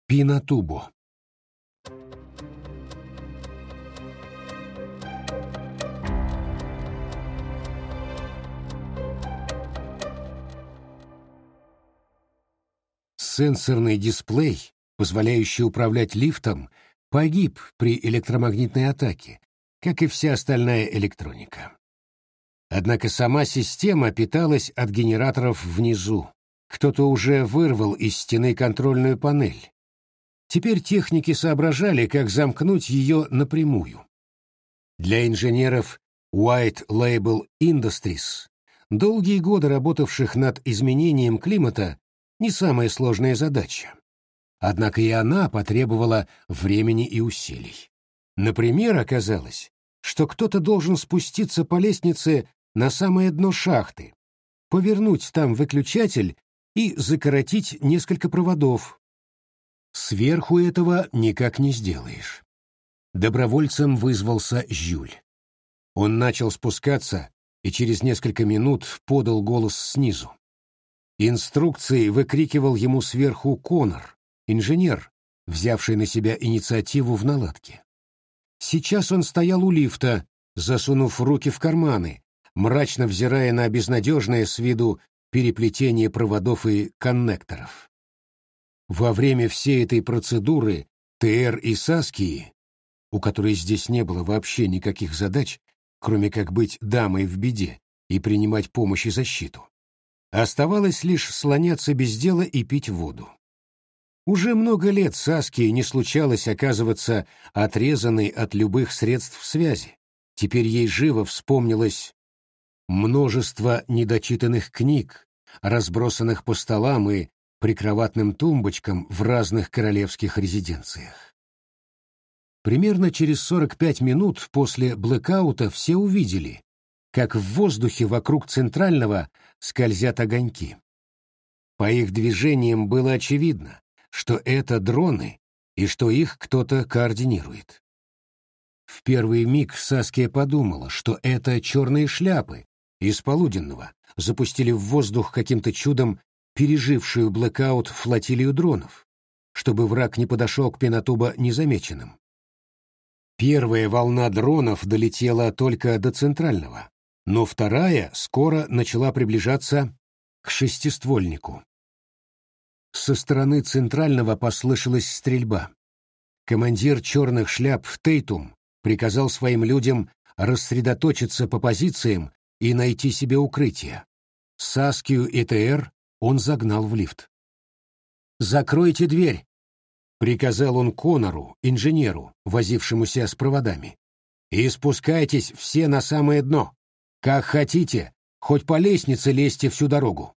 Пинатубо. Сенсорный дисплей, позволяющий управлять лифтом, погиб при электромагнитной атаке, как и вся остальная электроника. Однако сама система питалась от генераторов внизу. Кто-то уже вырвал из стены контрольную панель. Теперь техники соображали, как замкнуть ее напрямую. Для инженеров White Label Industries, долгие годы работавших над изменением климата, не самая сложная задача. Однако и она потребовала времени и усилий. Например, оказалось, что кто-то должен спуститься по лестнице на самое дно шахты, повернуть там выключатель и закоротить несколько проводов. Сверху этого никак не сделаешь. Добровольцем вызвался Жюль. Он начал спускаться и через несколько минут подал голос снизу. Инструкции выкрикивал ему сверху Коннор, инженер, взявший на себя инициативу в наладке. Сейчас он стоял у лифта, засунув руки в карманы, мрачно взирая на безнадежное с виду переплетение проводов и коннекторов. Во время всей этой процедуры ТР и Саскии, у которой здесь не было вообще никаких задач, кроме как быть дамой в беде и принимать помощь и защиту, оставалось лишь слоняться без дела и пить воду. Уже много лет Саскии не случалось оказываться отрезанной от любых средств связи. Теперь ей живо вспомнилось множество недочитанных книг, разбросанных по столам и прикроватным тумбочкам в разных королевских резиденциях. Примерно через 45 минут после блэкаута все увидели, как в воздухе вокруг Центрального скользят огоньки. По их движениям было очевидно, что это дроны и что их кто-то координирует. В первый миг Саския подумала, что это черные шляпы из полуденного запустили в воздух каким-то чудом пережившую блэкаут флотилию дронов, чтобы враг не подошел к Пинатубо незамеченным. Первая волна дронов долетела только до Центрального, но вторая скоро начала приближаться к шестиствольнику. Со стороны Центрального послышалась стрельба. Командир черных шляп Тейтум приказал своим людям рассредоточиться по позициям и найти себе укрытие. Саскию и ТР он загнал в лифт. «Закройте дверь!» — приказал он Коннору, инженеру, возившемуся с проводами. «И спускайтесь все на самое дно. Как хотите, хоть по лестнице лезьте всю дорогу».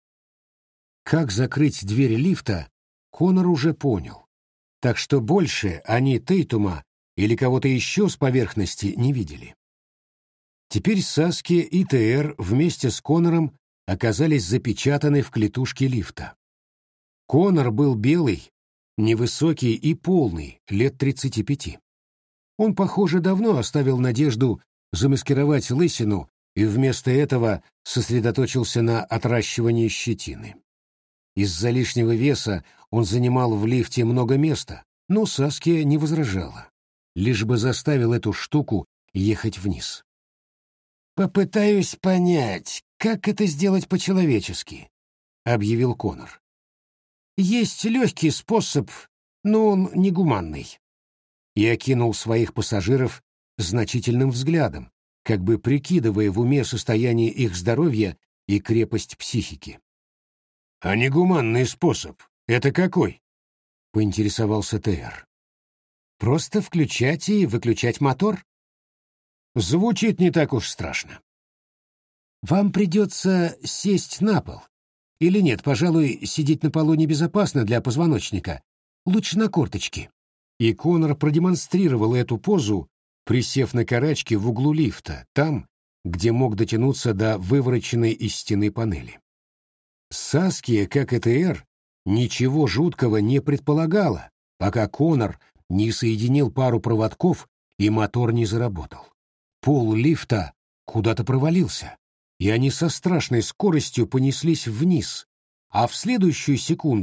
Как закрыть дверь лифта, Коннор уже понял, так что больше они Тейтума или кого-то еще с поверхности не видели. Теперь Саски и ТР вместе с Коннором оказались запечатаны в клетушке лифта. Коннор был белый, невысокий и полный, лет 35. Он, похоже, давно оставил надежду замаскировать лысину и вместо этого сосредоточился на отращивании щетины. Из-за лишнего веса он занимал в лифте много места, но Саския не возражала, лишь бы заставил эту штуку ехать вниз. «Попытаюсь понять, как это сделать по-человечески», — объявил Коннор. «Есть легкий способ, но он негуманный». И окинул своих пассажиров значительным взглядом, как бы прикидывая в уме состояние их здоровья и крепость психики. «А негуманный способ — это какой?» — поинтересовался ТР. «Просто включать и выключать мотор». «Звучит не так уж страшно». «Вам придется сесть на пол. Или нет, пожалуй, сидеть на полу небезопасно для позвоночника. Лучше на корточки». И Коннор продемонстрировал эту позу, присев на карачки в углу лифта, там, где мог дотянуться до вывороченной из стены панели. Саския, как и ТР, ничего жуткого не предполагала, пока Коннор не соединил пару проводков и мотор не заработал. Пол лифта куда-то провалился, и они со страшной скоростью понеслись вниз, а в следующую секунду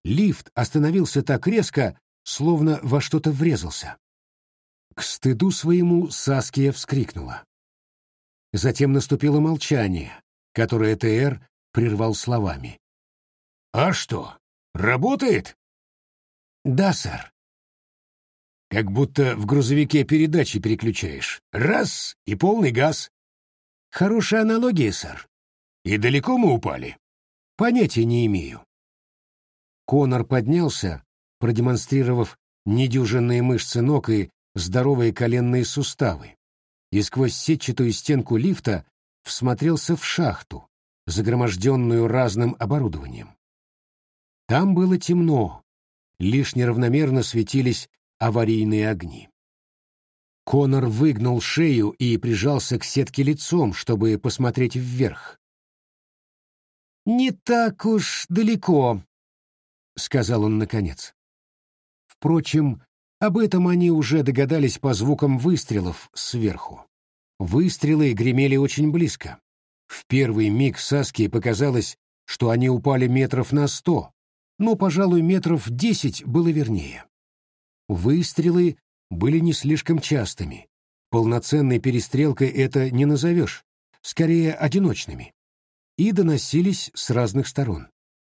Лифт остановился так резко, словно во что-то врезался. К стыду своему Саския вскрикнула. Затем наступило молчание, которое ТР прервал словами. «А что, работает?» «Да, сэр». «Как будто в грузовике передачи переключаешь. Раз — и полный газ». «Хорошая аналогия, сэр». «И далеко мы упали?» «Понятия не имею». Конор поднялся, продемонстрировав недюжинные мышцы ног и здоровые коленные суставы, и сквозь сетчатую стенку лифта всмотрелся в шахту, загроможденную разным оборудованием. Там было темно, лишь неравномерно светились аварийные огни. Конор выгнул шею и прижался к сетке лицом, чтобы посмотреть вверх. «Не так уж далеко», — сказал он наконец. Впрочем, об этом они уже догадались по звукам выстрелов сверху. Выстрелы гремели очень близко. В первый миг Саске показалось, что они упали метров на 100, но, пожалуй, метров 10 было вернее. Выстрелы были не слишком частыми. Полноценной перестрелкой это не назовешь, скорее одиночными. И доносились с разных сторон.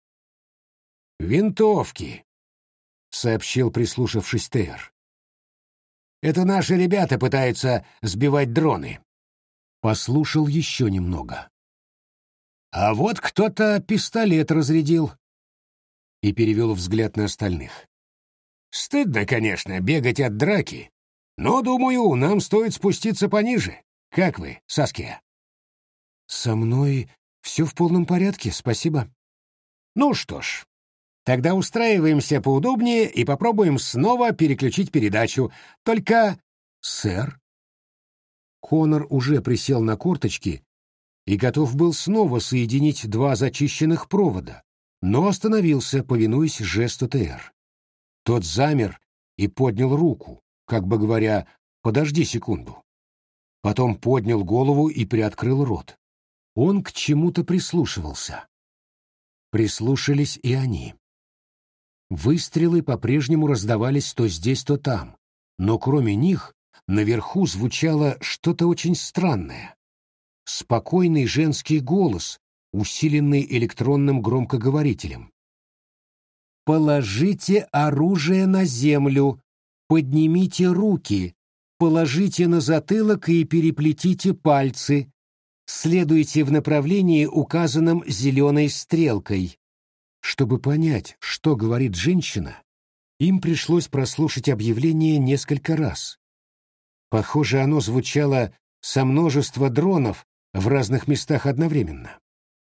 «Винтовки», — сообщил, прислушавшись ТР. «Это наши ребята пытаются сбивать дроны». Послушал еще немного. «А вот кто-то пистолет разрядил». И перевел взгляд на остальных. «Стыдно, конечно, бегать от драки, но, думаю, нам стоит спуститься пониже. Как вы, Саския?» «Со мной все в полном порядке, спасибо». «Ну что ж, тогда устраиваемся поудобнее и попробуем снова переключить передачу. Только, сэр...» Конор уже присел на корточки и готов был снова соединить два зачищенных провода, но остановился, повинуясь жесту ТР. Тот замер и поднял руку, как бы говоря, «подожди секунду». Потом поднял голову и приоткрыл рот. Он к чему-то прислушивался. Прислушались и они. Выстрелы по-прежнему раздавались то здесь, то там, но кроме них наверху звучало что-то очень странное. Спокойный женский голос, усиленный электронным громкоговорителем. «Положите оружие на землю, поднимите руки, положите на затылок и переплетите пальцы, следуйте в направлении, указанном зеленой стрелкой». Чтобы понять, что говорит женщина, им пришлось прослушать объявление несколько раз. Похоже, оно звучало со множества дронов в разных местах одновременно.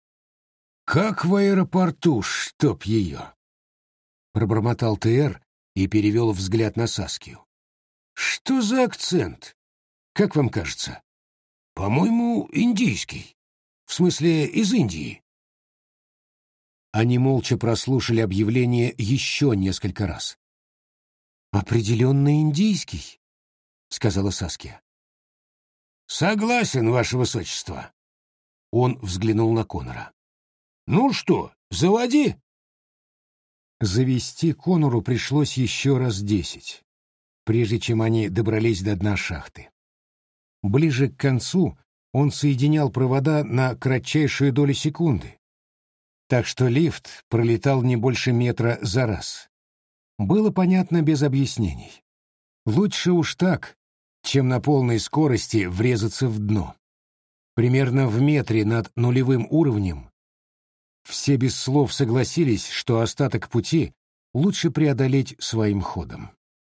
«Как в аэропорту, чтоб ее!» — пробормотал ТР и перевел взгляд на Саскию. «Что за акцент? Как вам кажется? По-моему, индийский. В смысле, из Индии». Они молча прослушали объявление еще несколько раз. «Определенно индийский», — сказала Саския. «Согласен, ваше высочество». Он взглянул на Конора. «Ну что, заводи?» Завести Конору пришлось еще раз 10, прежде чем они добрались до дна шахты. Ближе к концу он соединял провода на кратчайшую долю секунды, так что лифт пролетал не больше метра за раз. Было понятно без объяснений. Лучше уж так, чем на полной скорости врезаться в дно. Примерно в метре над нулевым уровнем все без слов согласились, что остаток пути лучше преодолеть своим ходом.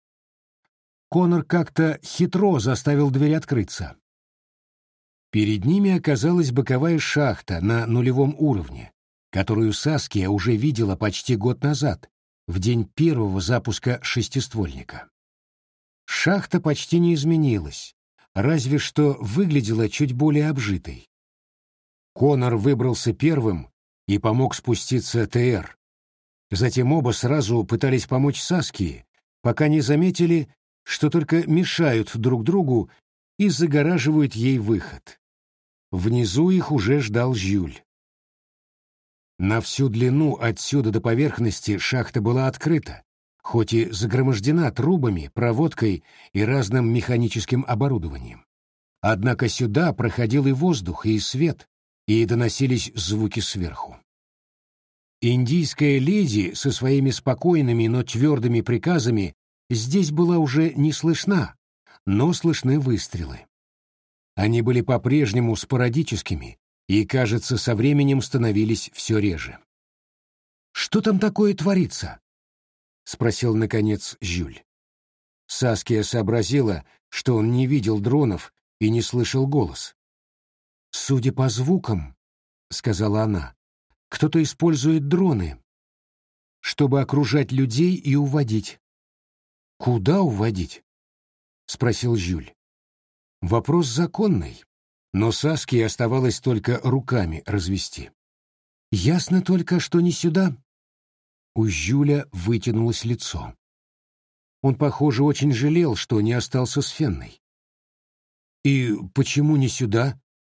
Конор как-то хитро заставил дверь открыться. Перед ними оказалась боковая шахта на нулевом уровне, которую Саския уже видела почти год назад, в день первого запуска шестиствольника. Шахта почти не изменилась, разве что выглядела чуть более обжитой. Конор выбрался первым и помог спуститься ТР. Затем оба сразу пытались помочь Саскии, пока не заметили, что только мешают друг другу и загораживают ей выход. Внизу их уже ждал Жюль. На всю длину отсюда до поверхности шахта была открыта, хоть и загромождена трубами, проводкой и разным механическим оборудованием. Однако сюда проходил и воздух, и свет, и доносились звуки сверху. Индийская леди со своими спокойными, но твердыми приказами здесь была уже не слышна, но слышны выстрелы. Они были по-прежнему спорадическими и, кажется, со временем становились все реже. «Что там такое творится?» — спросил, наконец, Жюль. Саския сообразила, что он не видел дронов и не слышал голос. «Судя по звукам, — сказала она, — кто-то использует дроны, чтобы окружать людей и уводить». «Куда уводить?» — спросил Жюль. Вопрос законный, но Саске оставалось только руками развести. «Ясно только, что не сюда». У Жюля вытянулось лицо. Он, похоже, очень жалел, что не остался с Фенной. «И почему не сюда?»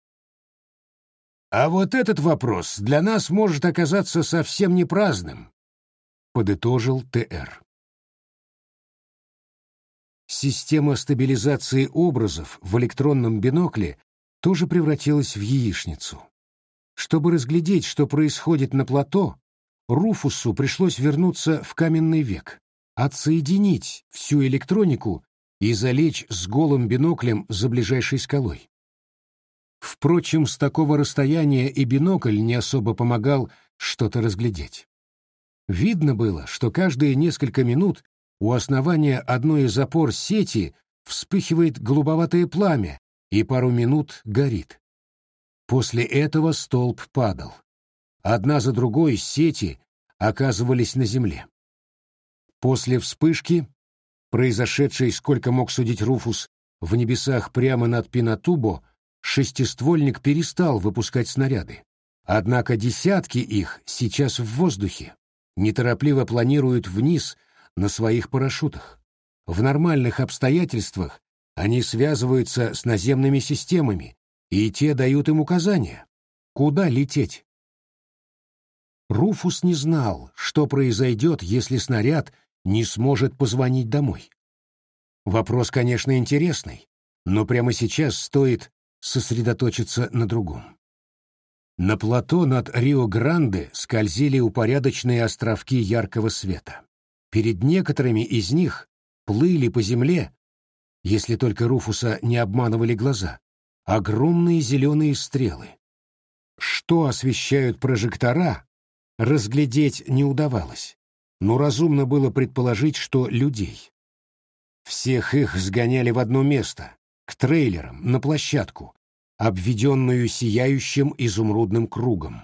«А вот этот вопрос для нас может оказаться совсем не праздным», — подытожил Т.Р. Система стабилизации образов в электронном бинокле тоже превратилась в яичницу. Чтобы разглядеть, что происходит на плато, Руфусу пришлось вернуться в каменный век, отсоединить всю электронику и залечь с голым биноклем за ближайшей скалой. Впрочем, с такого расстояния и бинокль не особо помогал что-то разглядеть. Видно было, что каждые несколько минут у основания одной из опор сети вспыхивает голубоватое пламя и пару минут горит. После этого столб падал. Одна за другой сети оказывались на земле. После вспышки, произошедшей, сколько мог судить Руфус, в небесах прямо над Пинатубо, шестиствольник перестал выпускать снаряды. Однако десятки их сейчас в воздухе, неторопливо планируют вниз на своих парашютах. В нормальных обстоятельствах они связываются с наземными системами, и те дают им указания, куда лететь. Руфус не знал, что произойдет, если снаряд не сможет позвонить домой. Вопрос, конечно, интересный, но прямо сейчас стоит сосредоточиться на другом. На плато над Рио-Гранде скользили упорядоченные островки яркого света. Перед некоторыми из них плыли по земле, если только Руфуса не обманывали глаза, огромные зеленые стрелы. Что освещают прожектора, разглядеть не удавалось, но разумно было предположить, что людей. Всех их сгоняли в одно место, к трейлерам, на площадку, обведенную сияющим изумрудным кругом.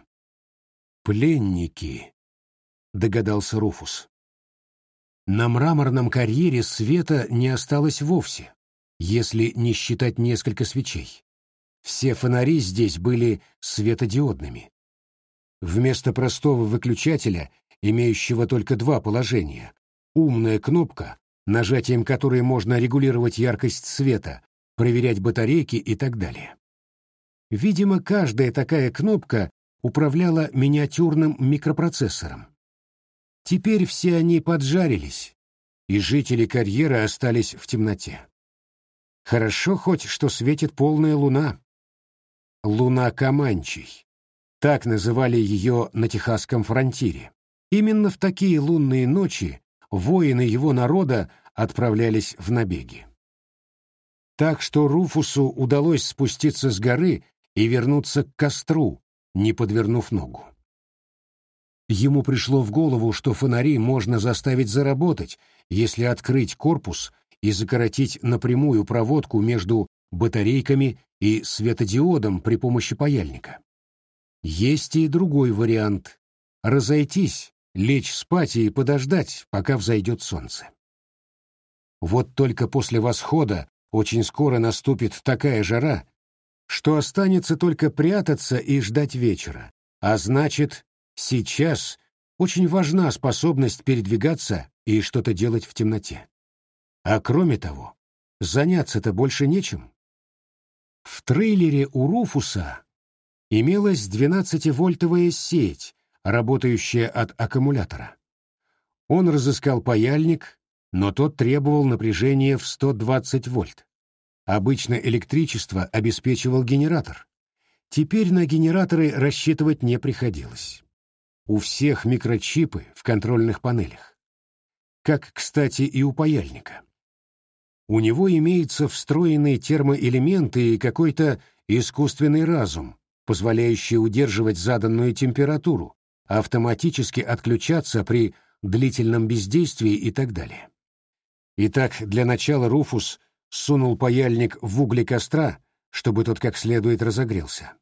«Пленники», — догадался Руфус. На мраморном карьере света не осталось вовсе, если не считать несколько свечей. Все фонари здесь были светодиодными. Вместо простого выключателя, имеющего только два положения, умная кнопка, нажатием которой можно регулировать яркость света, проверять батарейки и так далее. Видимо, каждая такая кнопка управляла миниатюрным микропроцессором. Теперь все они поджарились, и жители карьера остались в темноте. Хорошо хоть, что светит полная луна. Луна Команчей. Так называли ее на Техасском фронтире. Именно в такие лунные ночи воины его народа отправлялись в набеги. Так что Руфусу удалось спуститься с горы и вернуться к костру, не подвернув ногу. Ему пришло в голову, что фонари можно заставить заработать, если открыть корпус и закоротить напрямую проводку между батарейками и светодиодом при помощи паяльника. Есть и другой вариант — разойтись, лечь спать и подождать, пока взойдет солнце. Вот только после восхода очень скоро наступит такая жара, что останется только прятаться и ждать вечера, а значит, сейчас очень важна способность передвигаться и что-то делать в темноте. А кроме того, заняться-то больше нечем. В трейлере у Руфуса имелась 12-вольтовая сеть, работающая от аккумулятора. Он разыскал паяльник, но тот требовал напряжения в 120 вольт. Обычно электричество обеспечивал генератор. Теперь на генераторы рассчитывать не приходилось. У всех микрочипы в контрольных панелях. Как, кстати, и у паяльника. У него имеются встроенные термоэлементы и какой-то искусственный разум, позволяющий удерживать заданную температуру, автоматически отключаться при длительном бездействии и так далее. Итак, для начала Руфус сунул паяльник в угли костра, чтобы тот как следует разогрелся.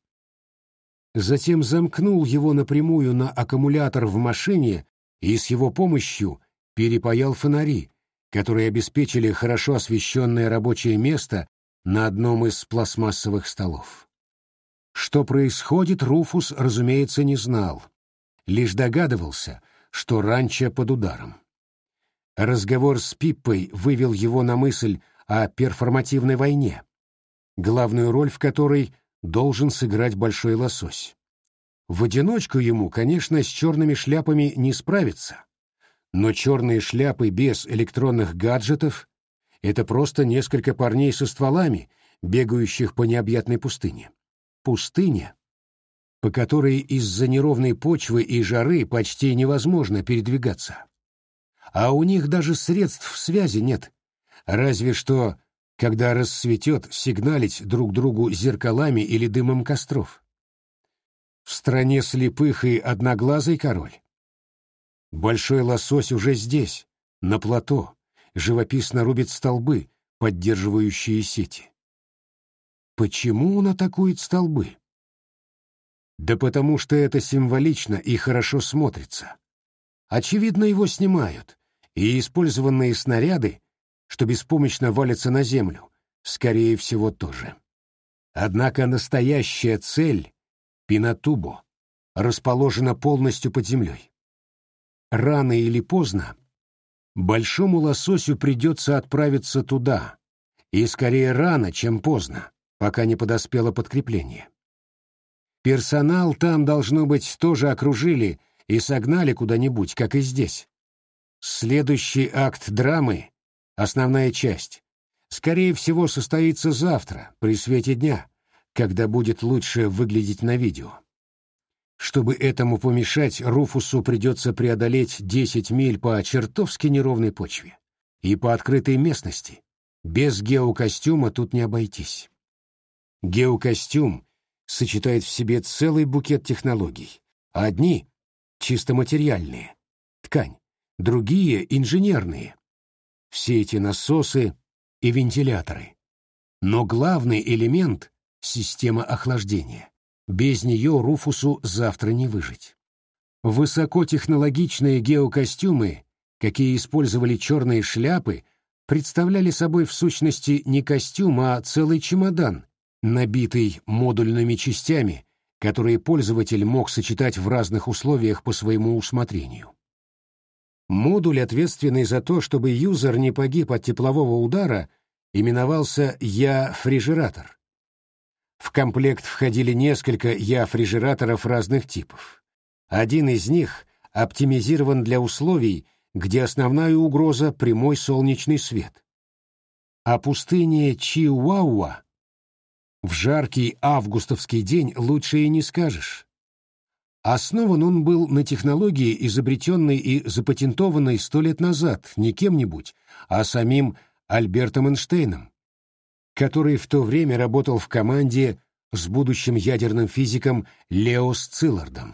Затем замкнул его напрямую на аккумулятор в машине и с его помощью перепаял фонари, которые обеспечили хорошо освещенное рабочее место на одном из пластмассовых столов. Что происходит, Руфус, разумеется, не знал, лишь догадывался, что ранчо под ударом. Разговор с Пиппой вывел его на мысль о перформативной войне, главную роль в которой должен сыграть большой лосось. В одиночку ему, конечно, с черными шляпами не справиться, но черные шляпы без электронных гаджетов — это просто несколько парней со стволами, бегающих по необъятной пустыне. Пустыня, по которой из-за неровной почвы и жары почти невозможно передвигаться. А у них даже средств связи нет, разве что, когда рассветет, сигналить друг другу зеркалами или дымом костров. В стране слепых и одноглазый король. Большой лосось уже здесь, на плато, живописно рубит столбы, поддерживающие сети. Почему он атакует столбы? Да потому что это символично и хорошо смотрится. Очевидно, его снимают, и использованные снаряды, что беспомощно валятся на землю, скорее всего, тоже. Однако настоящая цель — Пинатубо — расположена полностью под землей. Рано или поздно большому лососю придется отправиться туда, и скорее рано, чем поздно, пока не подоспело подкрепление. Персонал там, должно быть, тоже окружили и согнали куда-нибудь, как и здесь. Следующий акт драмы, основная часть, скорее всего, состоится завтра, при свете дня, когда будет лучше выглядеть на видео. Чтобы этому помешать, Руфусу придется преодолеть 10 миль по чертовски неровной почве. И по открытой местности. Без геокостюма тут не обойтись. Геокостюм сочетает в себе целый букет технологий. Одни — чисто материальные, ткань, другие — инженерные. Все эти насосы и вентиляторы. Но главный элемент — система охлаждения. Без нее Руфусу завтра не выжить. Высокотехнологичные геокостюмы, какие использовали черные шляпы, представляли собой в сущности не костюм, а целый чемодан, набитый модульными частями, которые пользователь мог сочетать в разных условиях по своему усмотрению. Модуль, ответственный за то, чтобы юзер не погиб от теплового удара, именовался «Я-фрижератор». В комплект входили несколько Я-фрижераторов разных типов. Один из них оптимизирован для условий, где основная угроза — прямой солнечный свет. О пустыне Чиуауа в жаркий августовский день лучше и не скажешь. Основан он был на технологии, изобретенной и запатентованной 100 лет назад не кем-нибудь, а самим Альбертом Эйнштейном, который в то время работал в команде с будущим ядерным физиком Лео Сциллардом.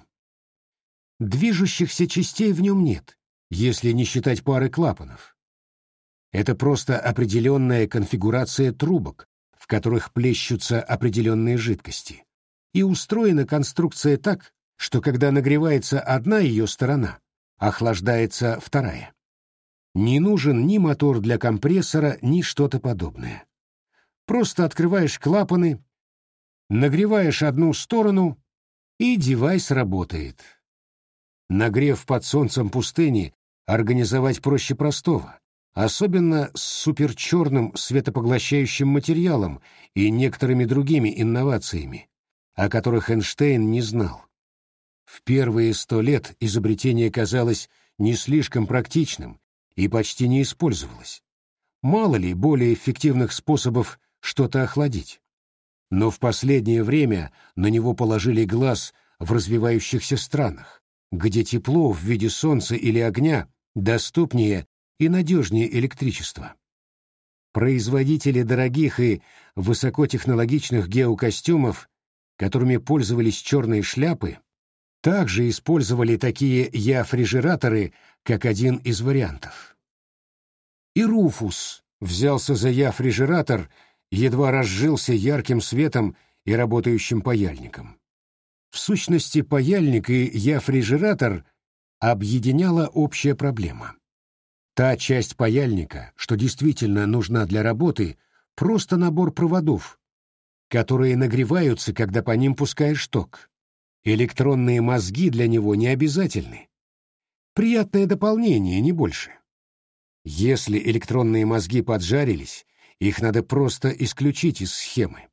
Движущихся частей в нем нет, если не считать пары клапанов. Это просто определенная конфигурация трубок, в которых плещутся определенные жидкости. И устроена конструкция так, что когда нагревается одна ее сторона, охлаждается вторая. Не нужен ни мотор для компрессора, ни что-то подобное. Просто открываешь клапаны, нагреваешь одну сторону, и девайс работает. Нагрев под солнцем пустыни организовать проще простого, особенно с суперчерным светопоглощающим материалом и некоторыми другими инновациями, о которых Эйнштейн не знал. В первые 100 лет изобретение казалось не слишком практичным и почти не использовалось. Мало ли более эффективных способов что-то охладить. Но в последнее время на него положили глаз в развивающихся странах, где тепло в виде солнца или огня доступнее и надежнее электричества. Производители дорогих и высокотехнологичных геокостюмов, которыми пользовались черные шляпы, также использовали такие яфрижераторы, как один из вариантов. И Руфус взялся за яфрижератор, едва разжился ярким светом и работающим паяльником. В сущности, паяльник и яфрижератор объединяла общая проблема. Та часть паяльника, что действительно нужна для работы, просто набор проводов, которые нагреваются, когда по ним пускаешь ток. Электронные мозги для него не обязательны. Приятное дополнение, не больше. Если электронные мозги поджарились, их надо просто исключить из схемы.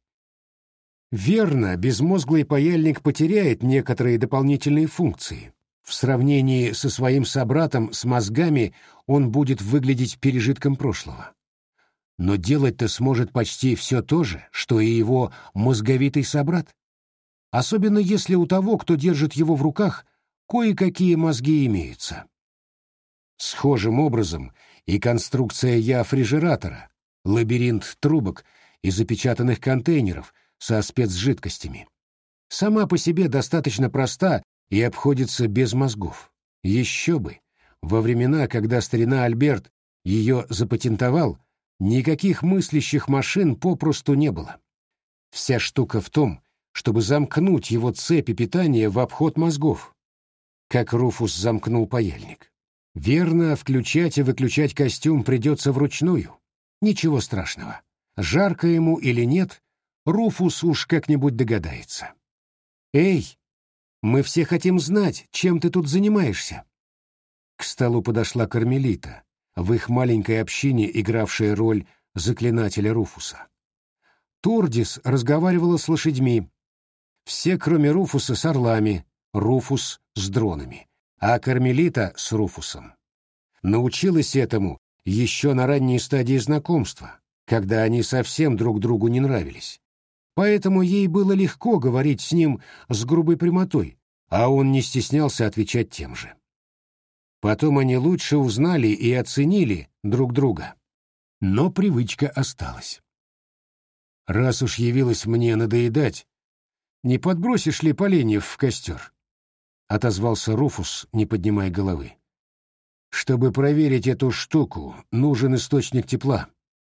Верно, безмозглый паяльник потеряет некоторые дополнительные функции. В сравнении со своим собратом с мозгами он будет выглядеть пережитком прошлого. Но делать-то сможет почти все то же, что и его мозговитый собрат. Особенно если у того, кто держит его в руках, кое-какие мозги имеются. Схожим образом и конструкция яфрижератора, лабиринт трубок и запечатанных контейнеров со спецжидкостями. Сама по себе достаточно проста и обходится без мозгов. Еще бы, во времена, когда старина Альберт ее запатентовал, никаких мыслящих машин попросту не было. Вся штука в том, чтобы замкнуть его цепи питания в обход мозгов, как Руфус замкнул паяльник. Верно, включать и выключать костюм придется вручную. Ничего страшного. Жарко ему или нет, Руфус уж как-нибудь догадается. «Эй, мы все хотим знать, чем ты тут занимаешься». К столу подошла Кармелита, в их маленькой общине игравшая роль заклинателя Руфуса. Тордис разговаривала с лошадьми. Все, кроме Руфуса, с орлами, Руфус с дронами, а Кармелита с Руфусом. Научилась этому еще на ранней стадии знакомства, когда они совсем друг другу не нравились. Поэтому ей было легко говорить с ним с грубой прямотой, а он не стеснялся отвечать тем же. Потом они лучше узнали и оценили друг друга. Но привычка осталась. «Раз уж явилась мне надоедать, не подбросишь ли поленьев в костер?» — отозвался Руфус, не поднимая головы. «Чтобы проверить эту штуку, нужен источник тепла».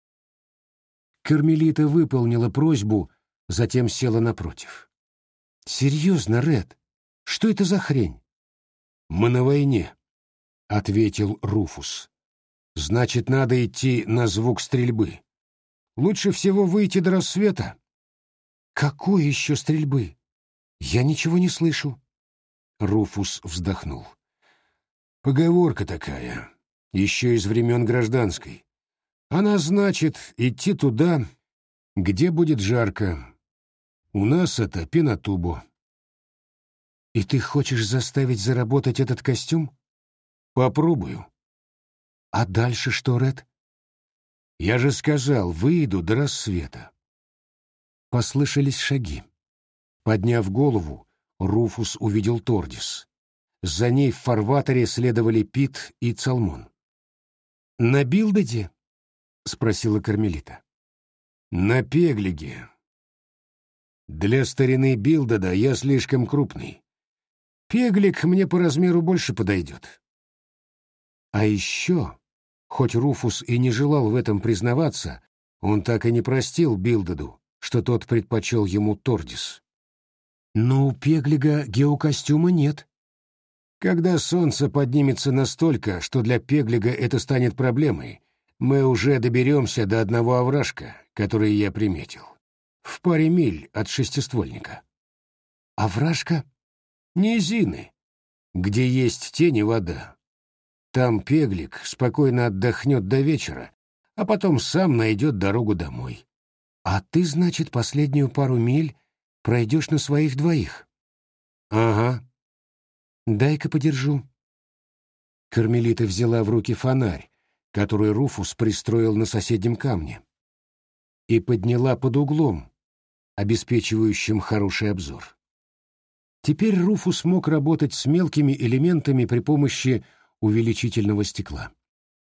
Кармелита выполнила просьбу, затем села напротив. «Серьезно, Ред, что это за хрень?» «Мы на войне», — ответил Руфус. «Значит, надо идти на звук стрельбы. Лучше всего выйти до рассвета». «Какой еще стрельбы? Я ничего не слышу». Руфус вздохнул. «Поговорка такая, еще из времен гражданской. Она значит идти туда, где будет жарко. У нас это Пенатубо». «И ты хочешь заставить заработать этот костюм?» «Попробую». «А дальше что, Ред?» «Я же сказал, выйду до рассвета». Послышались шаги. Подняв голову, Руфус увидел Тордис. За ней в фарватере следовали Пит и Цалмон. «На Билдеде?» — спросила Кармелита. «На Пеглиге. Для старины Билдеда я слишком крупный. Пеглик мне по размеру больше подойдет». А еще, хоть Руфус и не желал в этом признаваться, он так и не простил Билдеду, что тот предпочел ему Тордис. «Но у Пеглига геокостюма нет». «Когда солнце поднимется настолько, что для Пеглига это станет проблемой, мы уже доберемся до одного овражка, который я приметил. В паре миль от шестиствольника». «Овражка?» «Низины, где есть тень и вода. Там Пеглик спокойно отдохнет до вечера, а потом сам найдет дорогу домой». «А ты, значит, последнюю пару миль пройдешь на своих двоих?» «Ага. «Дай-ка подержу». Кармелита взяла в руки фонарь, который Руфус пристроил на соседнем камне, и подняла под углом, обеспечивающим хороший обзор. Теперь Руфус мог работать с мелкими элементами при помощи увеличительного стекла.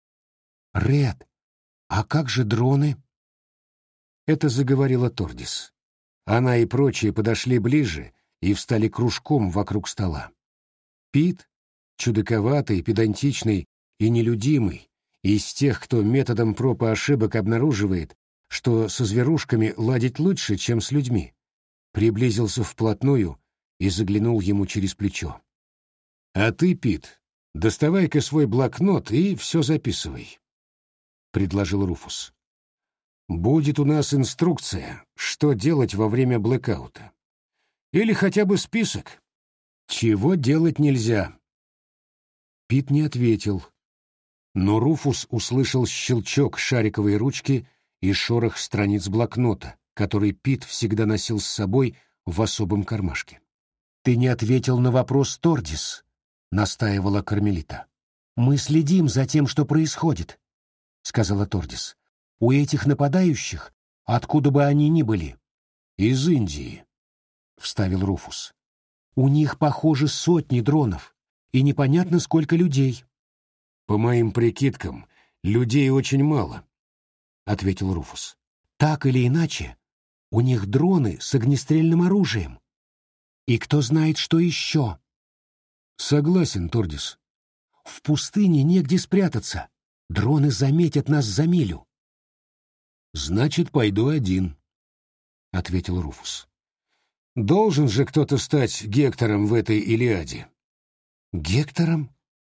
«Ред, а как же дроны?» Это заговорила Тордис. Она и прочие подошли ближе и встали кружком вокруг стола. Пит, чудаковатый, педантичный и нелюдимый, из тех, кто методом проб и ошибок обнаруживает, что со зверушками ладить лучше, чем с людьми, приблизился вплотную и заглянул ему через плечо. «А ты, Пит, доставай-ка свой блокнот и все записывай», — предложил Руфус. «Будет у нас инструкция, что делать во время блэкаута. Или хотя бы список, чего делать нельзя». Пит не ответил, но Руфус услышал щелчок шариковой ручки и шорох страниц блокнота, который Пит всегда носил с собой в особом кармашке. «Ты не ответил на вопрос Тордис», — настаивала Кармелита. «Мы следим за тем, что происходит», — сказала Тордис. «У этих нападающих, откуда бы они ни были». «Из Индии», — вставил Руфус. «У них, похоже, сотни дронов, и непонятно, сколько людей». «По моим прикидкам, людей очень мало», — ответил Руфус. «Так или иначе, у них дроны с огнестрельным оружием. И кто знает, что еще?» «Согласен, Тордис. В пустыне негде спрятаться. Дроны заметят нас за милю». «Значит, пойду один», — ответил Руфус. «Должен же кто-то стать Гектором в этой Илиаде». «Гектором?»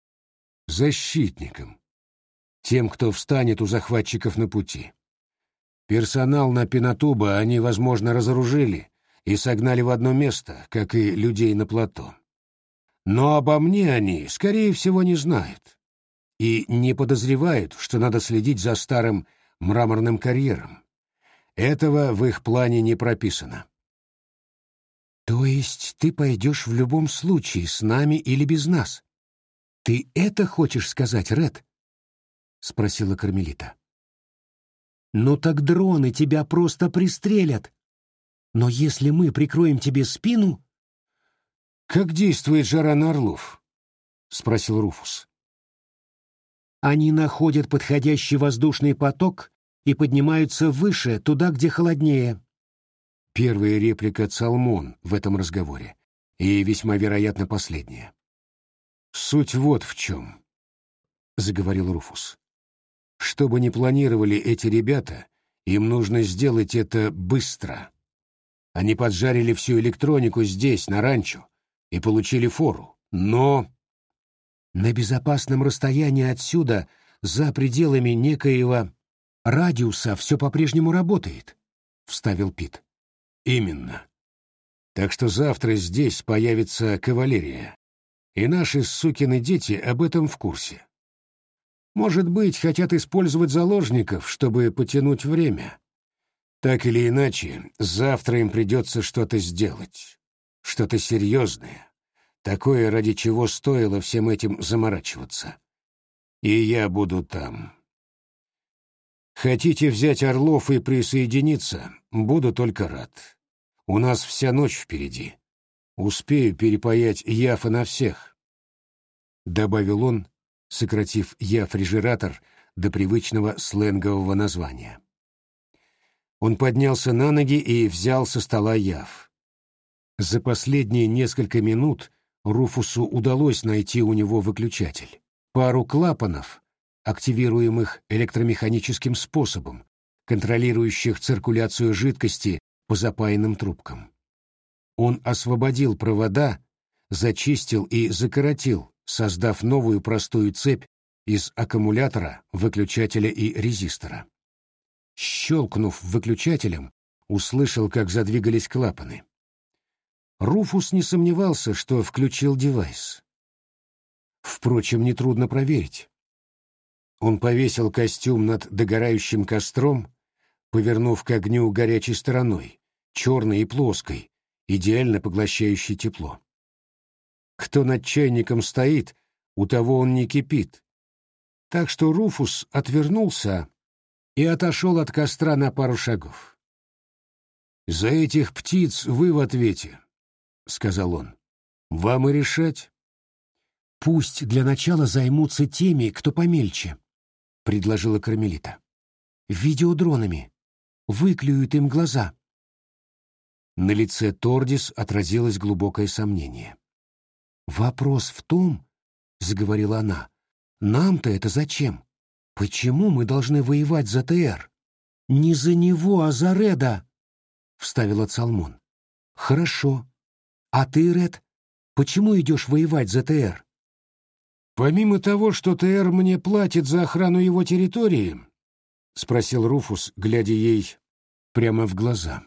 «Защитником. Тем, кто встанет у захватчиков на пути. Персонал на Пинатуба они, возможно, разоружили и согнали в одно место, как и людей на плато. Но обо мне они, скорее всего, не знают и не подозревают, что надо следить за старым мраморным карьером. Этого в их плане не прописано». «То есть ты пойдешь в любом случае, с нами или без нас? Ты это хочешь сказать, Ред?» — спросила Кармелита. «Ну так дроны тебя просто пристрелят. Но если мы прикроем тебе спину...» «Как действует жара на орлов?» — спросил Руфус. «Они находят подходящий воздушный поток и поднимаются выше, туда, где холоднее». Первая реплика Цалмон в этом разговоре, и весьма вероятно последняя. «Суть вот в чем», — заговорил Руфус. «Что бы ни планировали эти ребята, им нужно сделать это быстро. Они поджарили всю электронику здесь, на ранчо, и получили фору. Но на безопасном расстоянии отсюда, за пределами некоего радиуса, все по-прежнему работает», — вставил Пит. «Именно. Так что завтра здесь появится кавалерия, и наши сукины дети об этом в курсе. Может быть, хотят использовать заложников, чтобы потянуть время. Так или иначе, завтра им придется что-то сделать, что-то серьезное, такое, ради чего стоило всем этим заморачиваться. И я буду там. Хотите взять Орлов и присоединиться, буду только рад. У нас вся ночь впереди. Успею перепаять Яфа на всех», — добавил он, сократив Яф-режиратор до привычного сленгового названия. Он поднялся на ноги и взял со стола Яф. За последние несколько минут Руфусу удалось найти у него выключатель. Пару клапанов, активируемых электромеханическим способом, контролирующих циркуляцию жидкости по запаянным трубкам. Он освободил провода, зачистил и закоротил, создав новую простую цепь из аккумулятора, выключателя и резистора. Щелкнув выключателем, услышал, как задвигались клапаны. Руфус не сомневался, что включил девайс. Впрочем, нетрудно проверить. Он повесил костюм над догорающим костром, повернув к огню горячей стороной, черной и плоской, идеально поглощающей тепло. Кто над чайником стоит, у того он не кипит. Так что Руфус отвернулся и отошел от костра на пару шагов. «За этих птиц вы в ответе», — сказал он. «Вам и решать». «Пусть для начала займутся теми, кто помельче», — предложила Кармелита. «Видеодронами. Выклюют им глаза». На лице Тордис отразилось глубокое сомнение. «Вопрос в том, — заговорила она, — нам-то это зачем? Почему мы должны воевать за ТР?» «Не за него, а за Реда», — вставила Цалмон. «Хорошо. А ты, Ред, почему идешь воевать за ТР?» «Помимо того, что ТР мне платит за охрану его территории», — спросил Руфус, глядя ей прямо в глаза.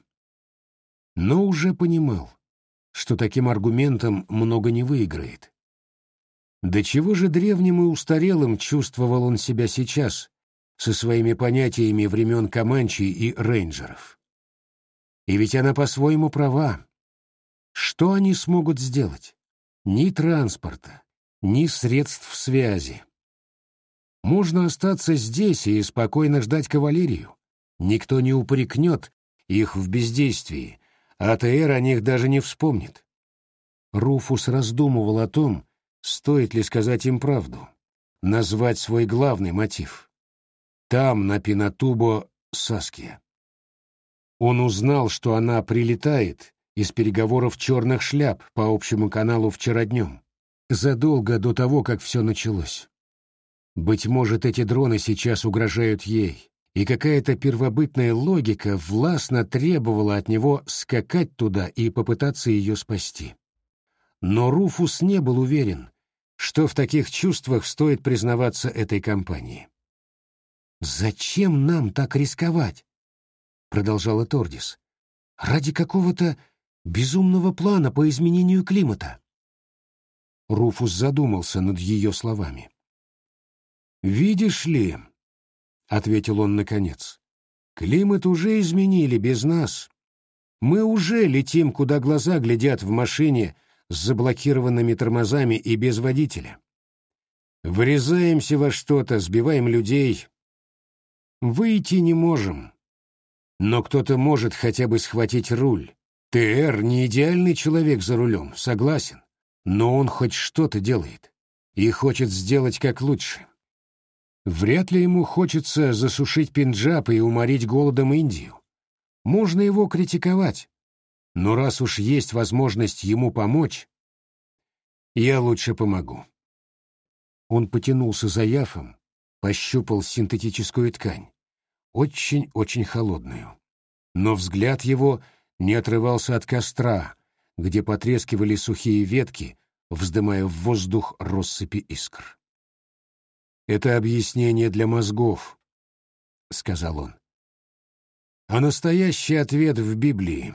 Но уже понимал, что таким аргументом много не выиграет. До чего же древним и устарелым чувствовал он себя сейчас, со своими понятиями времен Команчи и рейнджеров. И ведь она по-своему права. Что они смогут сделать? Ни транспорта, ни средств связи. Можно остаться здесь и спокойно ждать кавалерию. Никто не упрекнет их в бездействии, а ТР о них даже не вспомнит. Руфус раздумывал о том, стоит ли сказать им правду, назвать свой главный мотив. Там, на Пинатубо, Саския. Он узнал, что она прилетает из переговоров черных шляп по общему каналу вчера днем, задолго до того, как все началось. Быть может, эти дроны сейчас угрожают ей, и какая-то первобытная логика властно требовала от него скакать туда и попытаться ее спасти. Но Руфус не был уверен, что в таких чувствах стоит признаваться этой компании. «Зачем нам так рисковать?» — продолжала Тордис. «Ради какого-то безумного плана по изменению климата». Руфус задумался над ее словами. «Видишь ли, — ответил он наконец, — климат уже изменили без нас. Мы уже летим, куда глаза глядят в машине с заблокированными тормозами и без водителя. Врезаемся во что-то, сбиваем людей. Выйти не можем. Но кто-то может хотя бы схватить руль. ТР не идеальный человек за рулем, согласен, но он хоть что-то делает и хочет сделать как лучше. Вряд ли ему хочется засушить Пенджаб и уморить голодом Индию. Можно его критиковать, но раз уж есть возможность ему помочь, я лучше помогу». Он потянулся за яфом, пощупал синтетическую ткань, очень-очень холодную. Но взгляд его не отрывался от костра, где потрескивали сухие ветки, вздымая в воздух россыпи искр. «Это объяснение для мозгов», — сказал он. «А настоящий ответ в Библии.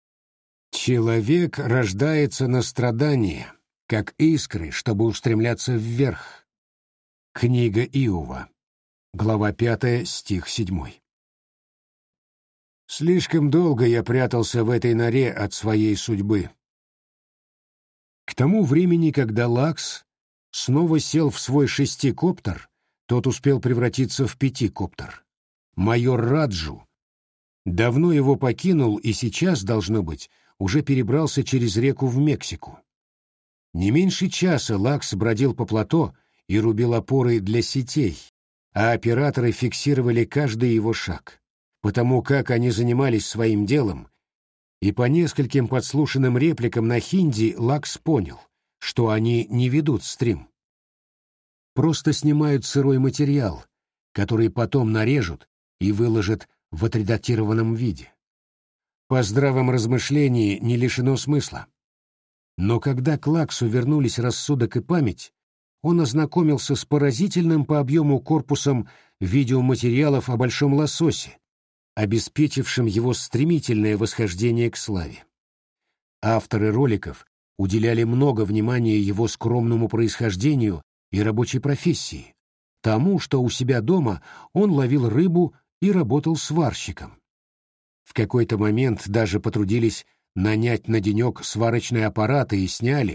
Человек рождается на страдания, как искры, чтобы устремляться вверх». Книга Иова, глава 5, стих 7. Слишком долго я прятался в этой норе от своей судьбы. К тому времени, когда Лакс снова сел в свой шестикоптер, тот успел превратиться в пятикоптер. Майор Раджу давно его покинул и сейчас, должно быть, уже перебрался через реку в Мексику. Не меньше часа Лакс бродил по плато и рубил опоры для сетей, а операторы фиксировали каждый его шаг. Потому как они занимались своим делом, и по нескольким подслушанным репликам на хинди Лакс понял, что они не ведут стрим. Просто снимают сырой материал, который потом нарежут и выложат в отредактированном виде. По здравом размышлении не лишено смысла. Но когда к Лаксу вернулись рассудок и память, он ознакомился с поразительным по объему корпусом видеоматериалов о большом лососе, обеспечившим его стремительное восхождение к славе. Авторы роликов уделяли много внимания его скромному происхождению и рабочей профессии, тому, что у себя дома он ловил рыбу и работал сварщиком. В какой-то момент даже потрудились нанять на денек сварочные аппараты и сняли,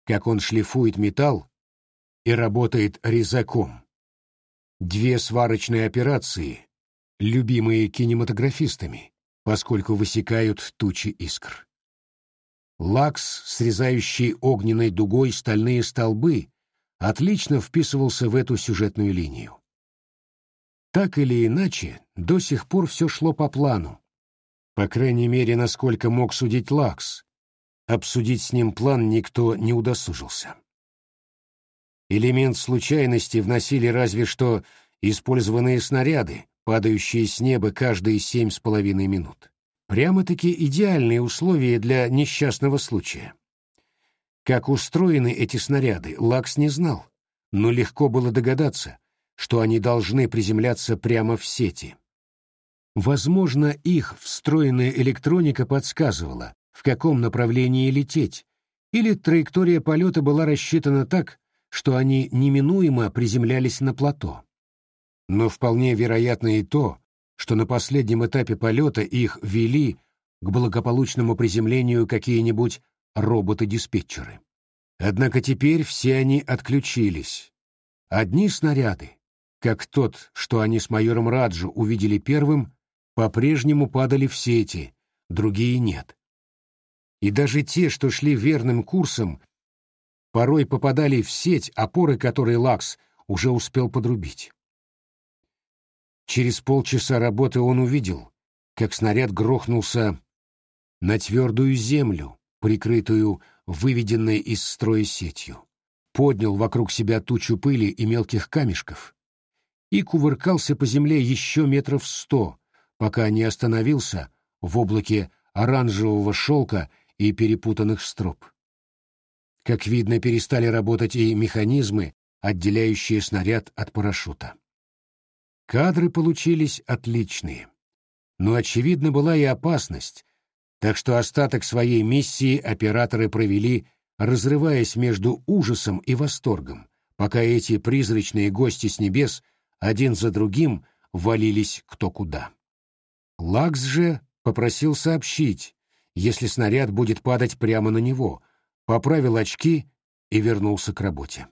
как он шлифует металл и работает резаком. Две сварочные операции, любимые кинематографистами, поскольку высекают тучи искр. Лакс, срезающий огненной дугой стальные столбы, отлично вписывался в эту сюжетную линию. Так или иначе, до сих пор все шло по плану. По крайней мере, насколько мог судить Лакс. Обсудить с ним план никто не удосужился. Элемент случайности вносили разве что использованные снаряды, падающие с неба каждые 7,5 минут. Прямо-таки идеальные условия для несчастного случая. Как устроены эти снаряды, Лакс не знал, но легко было догадаться, что они должны приземляться прямо в сети. Возможно, их встроенная электроника подсказывала, в каком направлении лететь, или траектория полета была рассчитана так, что они неминуемо приземлялись на плато. Но вполне вероятно и то, что на последнем этапе полета их вели к благополучному приземлению какие-нибудь роботы-диспетчеры. Однако теперь все они отключились. Одни снаряды, как тот, что они с майором Раджу увидели первым, по-прежнему падали в сети, другие нет. И даже те, что шли верным курсом, порой попадали в сеть, опоры которой Лакс уже успел подрубить. Через полчаса работы он увидел, как снаряд грохнулся на твердую землю, прикрытую выведенной из строя сетью, поднял вокруг себя тучу пыли и мелких камешков и кувыркался по земле еще 100 метров, пока не остановился в облаке оранжевого шелка и перепутанных строп. Как видно, перестали работать и механизмы, отделяющие снаряд от парашюта. Кадры получились отличные. Но, очевидно, была и опасность, так что остаток своей миссии операторы провели, разрываясь между ужасом и восторгом, пока эти призрачные гости с небес один за другим валились кто куда. Лакс же попросил сообщить, если снаряд будет падать прямо на него, поправил очки и вернулся к работе.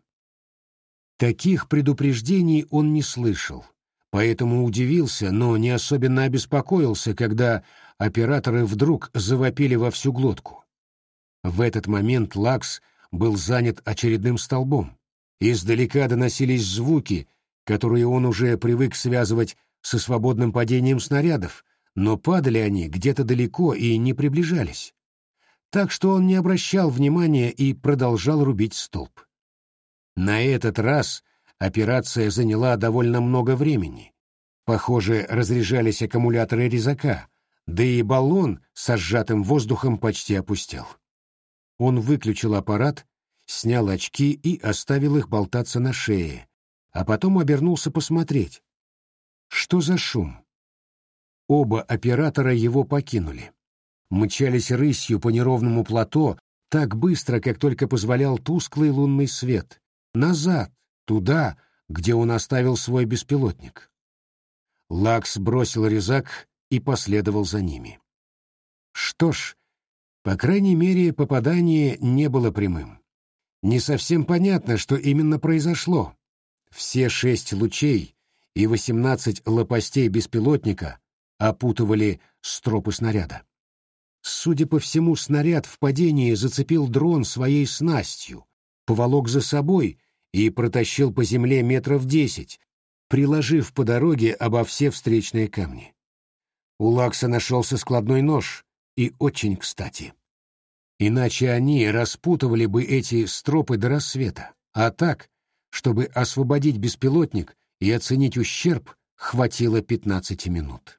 Таких предупреждений он не слышал, поэтому удивился, но не особенно обеспокоился, когда операторы вдруг завопили во всю глотку. В этот момент Лакс был занят очередным столбом. Издалека доносились звуки, которые он уже привык связывать со свободным падением снарядов, но падали они где-то далеко и не приближались. Так что он не обращал внимания и продолжал рубить столб. На этот раз операция заняла довольно много времени. Похоже, разряжались аккумуляторы резака, да и баллон со сжатым воздухом почти опустел. Он выключил аппарат, снял очки и оставил их болтаться на шее, а потом обернулся посмотреть. Что за шум? Оба оператора его покинули. Мчались рысью по неровному плато так быстро, как только позволял тусклый лунный свет. Назад, туда, где он оставил свой беспилотник. Лакс бросил резак и последовал за ними. Что ж, по крайней мере, попадание не было прямым. Не совсем понятно, что именно произошло. Все 6 лучей и 18 лопастей беспилотника опутывали стропы снаряда. Судя по всему, снаряд в падении зацепил дрон своей снастью, поволок за собой и протащил по земле 10 метров, приложив по дороге обо все встречные камни. У Лакса нашелся складной нож, и очень кстати. Иначе они распутывали бы эти стропы до рассвета, а так, чтобы освободить беспилотник и оценить ущерб, хватило 15 минут.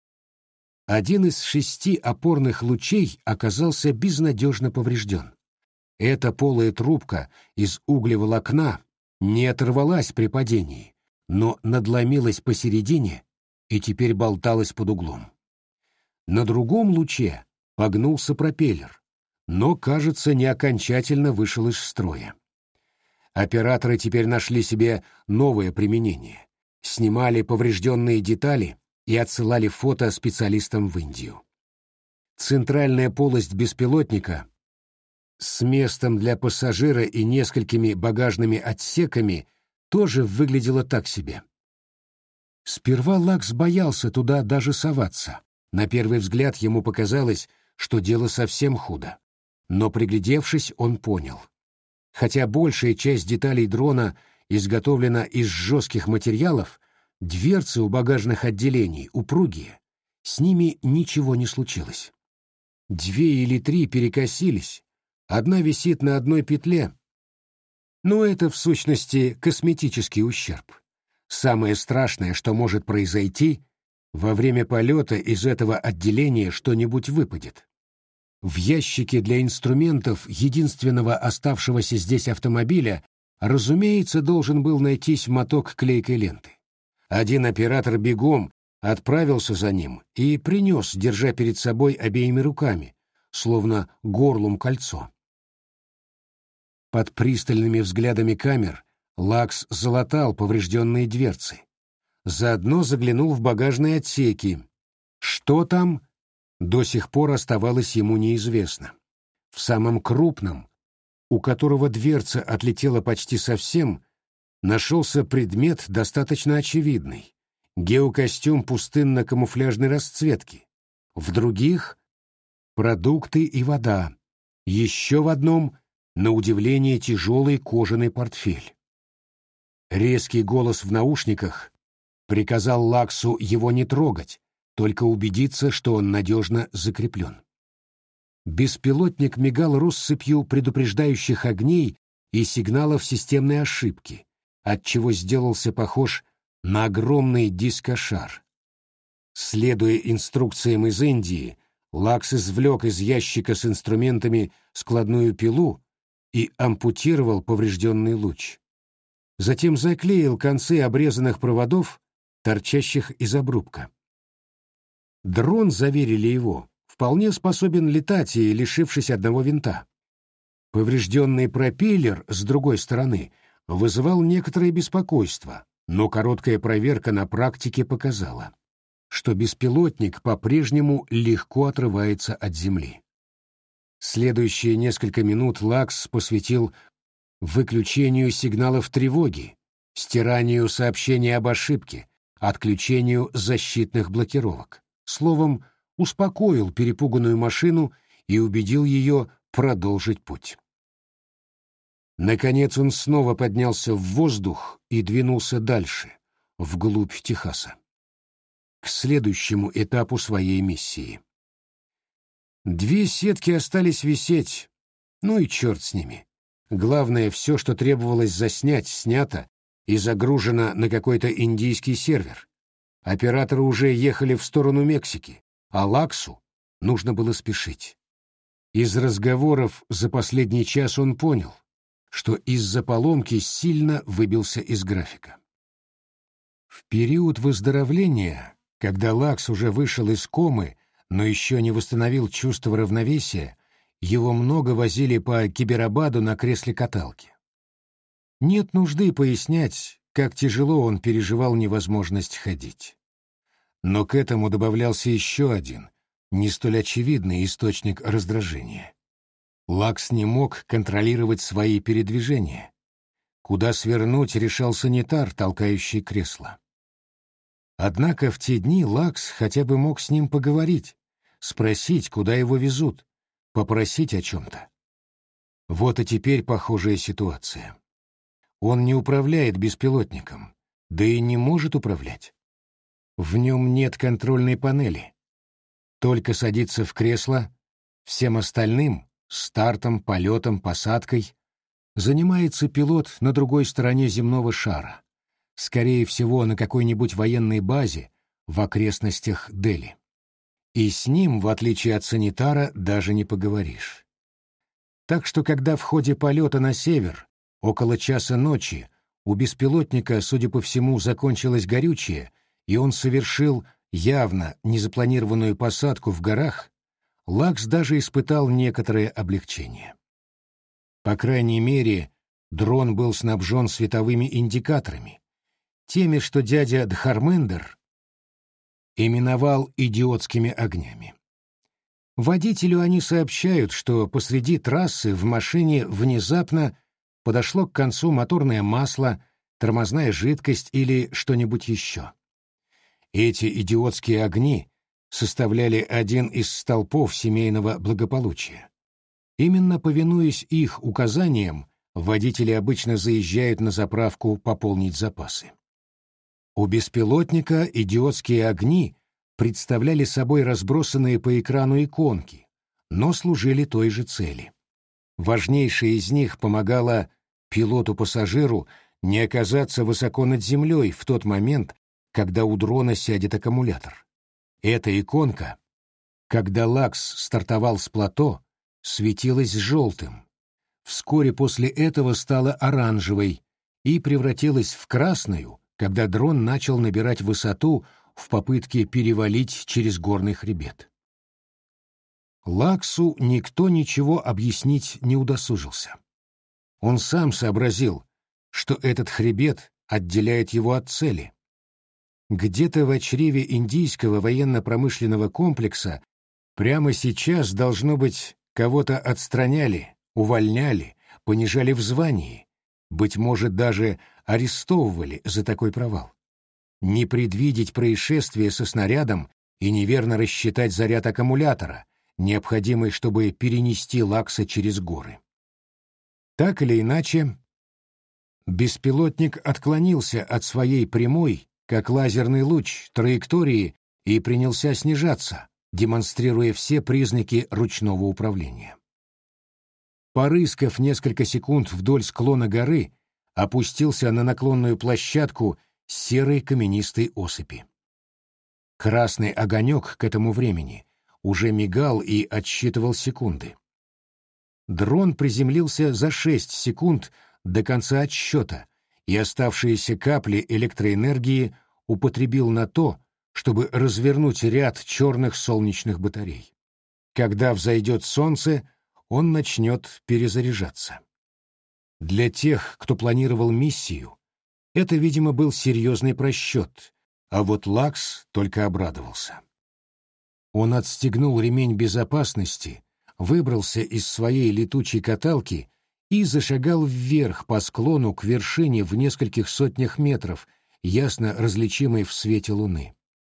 Один из 6 опорных лучей оказался безнадежно поврежден. Эта полая трубка из углеволокна не оторвалась при падении, но надломилась посередине и теперь болталась под углом. На другом луче погнулся пропеллер, но, кажется, не окончательно вышел из строя. Операторы теперь нашли себе новое применение, снимали поврежденные детали и отсылали фото специалистам в Индию. Центральная полость беспилотника с местом для пассажира и несколькими багажными отсеками тоже выглядело так себе. Сперва Лакс боялся туда даже соваться. На первый взгляд ему показалось, что дело совсем худо. Но, приглядевшись, он понял. Хотя большая часть деталей дрона изготовлена из жестких материалов, дверцы у багажных отделений упругие, с ними ничего не случилось. 2 или 3 перекосились, одна висит на одной петле. Но это, в сущности, косметический ущерб. Самое страшное, что может произойти, во время полета из этого отделения что-нибудь выпадет. В ящике для инструментов единственного оставшегося здесь автомобиля, разумеется, должен был найтись моток клейкой ленты. Один оператор бегом отправился за ним и принес, держа перед собой обеими руками, словно горлом кольцо. Под пристальными взглядами камер Лакс залатал поврежденные дверцы. Заодно заглянул в багажные отсеки. Что там, до сих пор оставалось ему неизвестно. В самом крупном, у которого дверца отлетела почти совсем, нашелся предмет достаточно очевидный — геокостюм пустынно-камуфляжной расцветки. В других — продукты и вода. Еще в одном — на удивление тяжелый кожаный портфель. Резкий голос в наушниках приказал Лаксу его не трогать, только убедиться, что он надежно закреплен. Беспилотник мигал россыпью предупреждающих огней и сигналов системной ошибки, отчего сделался похож на огромный дискошар. Следуя инструкциям из Индии, Лакс извлек из ящика с инструментами складную пилу и ампутировал поврежденный луч. Затем заклеил концы обрезанных проводов, торчащих из обрубка. Дрон, заверили его, вполне способен летать и лишившись одного винта. Поврежденный пропеллер, с другой стороны, вызывал некоторое беспокойство, но короткая проверка на практике показала, что беспилотник по-прежнему легко отрывается от земли. Следующие несколько минут Лакс посвятил выключению сигналов тревоги, стиранию сообщений об ошибке, отключению защитных блокировок. Словом, успокоил перепуганную машину и убедил ее продолжить путь. Наконец он снова поднялся в воздух и двинулся дальше, вглубь Техаса, к следующему этапу своей миссии. 2 сетки остались висеть, ну и черт с ними. Главное, все, что требовалось заснять, снято и загружено на какой-то индийский сервер. Операторы уже ехали в сторону Мексики, а Лаксу нужно было спешить. Из разговоров за последний час он понял, что из-за поломки сильно выбился из графика. В период выздоровления, когда Лакс уже вышел из комы, но еще не восстановил чувство равновесия, его много возили по Киберабаду на кресле-каталке. Нет нужды пояснять, как тяжело он переживал невозможность ходить. Но к этому добавлялся еще один, не столь очевидный источник раздражения. Лакс не мог контролировать свои передвижения. Куда свернуть решал санитар, толкающий кресло. Однако в те дни Лакс хотя бы мог с ним поговорить, спросить, куда его везут, попросить о чем-то. Вот и теперь похожая ситуация. Он не управляет беспилотником, да и не может управлять. В нем нет контрольной панели. Только садиться в кресло, всем остальным, стартом, полетом, посадкой, занимается пилот на другой стороне земного шара, скорее всего, на какой-нибудь военной базе в окрестностях Дели. И с ним, в отличие от санитара, даже не поговоришь. Так что, когда в ходе полета на север, около часа ночи, у беспилотника, судя по всему, закончилось горючее, и он совершил явно незапланированную посадку в горах, Лакс даже испытал некоторое облегчение. По крайней мере, дрон был снабжен световыми индикаторами, теми, что дядя Дхармендер именовал идиотскими огнями. Водителю они сообщают, что посреди трассы в машине внезапно подошло к концу моторное масло, тормозная жидкость или что-нибудь еще. Эти идиотские огни составляли один из столпов семейного благополучия. Именно повинуясь их указаниям, водители обычно заезжают на заправку пополнить запасы. У беспилотника идиотские огни представляли собой разбросанные по экрану иконки, но служили той же цели. Важнейшая из них помогала пилоту-пассажиру не оказаться высоко над землей в тот момент, когда у дрона сядет аккумулятор. Эта иконка, когда Лакс стартовал с плато, светилась желтым. Вскоре после этого стала оранжевой и превратилась в красную, когда дрон начал набирать высоту в попытке перевалить через горный хребет. Лаксу никто ничего объяснить не удосужился. Он сам сообразил, что этот хребет отделяет его от цели. Где-то в чреве индийского военно-промышленного комплекса прямо сейчас, должно быть, кого-то отстраняли, увольняли, понижали в звании, быть может, даже арестовывали за такой провал. Не предвидеть происшествие со снарядом и неверно рассчитать заряд аккумулятора, необходимый, чтобы перенести Лакса через горы. Так или иначе, беспилотник отклонился от своей прямой, как лазерный луч, траектории и принялся снижаться, демонстрируя все признаки ручного управления. Порыскав несколько секунд вдоль склона горы, опустился на наклонную площадку серой каменистой осыпи. Красный огонек к этому времени уже мигал и отсчитывал секунды. Дрон приземлился за 6 секунд до конца отсчета, и оставшиеся капли электроэнергии употребил на то, чтобы развернуть ряд черных солнечных батарей. Когда взойдет солнце, он начнет перезаряжаться. Для тех, кто планировал миссию, это, видимо, был серьезный просчет, а вот Лакс только обрадовался. Он отстегнул ремень безопасности, выбрался из своей летучей каталки и зашагал вверх по склону к вершине в нескольких сотнях метров, ясно различимой в свете луны.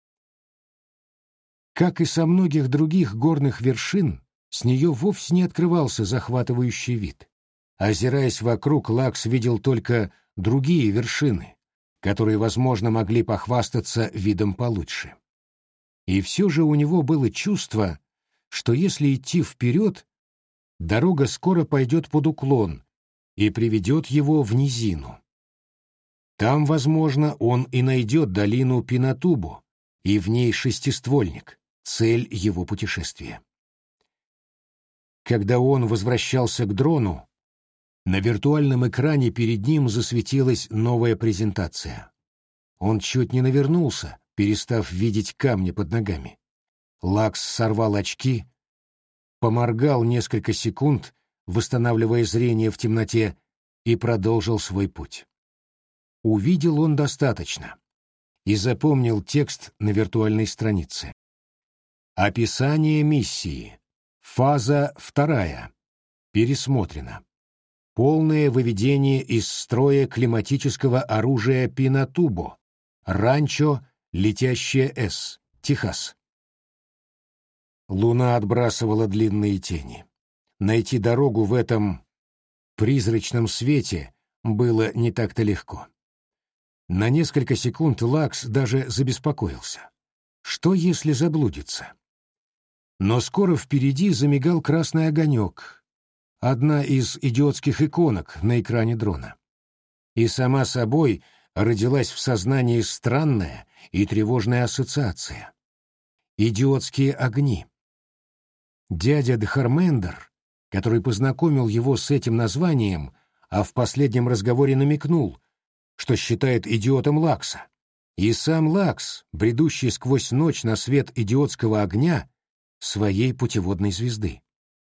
Как и со многих других горных вершин, с нее вовсе не открывался захватывающий вид. Озираясь вокруг, Лакс видел только другие вершины, которые, возможно, могли похвастаться видом получше. И все же у него было чувство, что если идти вперед, дорога скоро пойдет под уклон и приведет его в низину. Там, возможно, он и найдет долину Пинатубо, и в ней шестиствольник, цель его путешествия. Когда он возвращался к дрону, на виртуальном экране перед ним засветилась новая презентация. Он чуть не навернулся, перестав видеть камни под ногами. Лакс сорвал очки, поморгал несколько секунд, восстанавливая зрение в темноте, и продолжил свой путь. Увидел он достаточно и запомнил текст на виртуальной странице. Описание миссии. Фаза 2. Пересмотрено. Полное выведение из строя климатического оружия Пинатубо. Ранчо Летящая С. Техас. Луна отбрасывала длинные тени. Найти дорогу в этом призрачном свете было не так-то легко. На несколько секунд Лакс даже забеспокоился. Что, если заблудится? Но скоро впереди замигал красный огонек, одна из идиотских иконок на экране дрона. И сама собой родилась в сознании странная и тревожная ассоциация. Идиотские огни. Дядя Дхармендер, который познакомил его с этим названием, а в последнем разговоре намекнул, что считает идиотом Лакса, и сам Лакс, бредущий сквозь ночь на свет идиотского огня, своей путеводной звезды.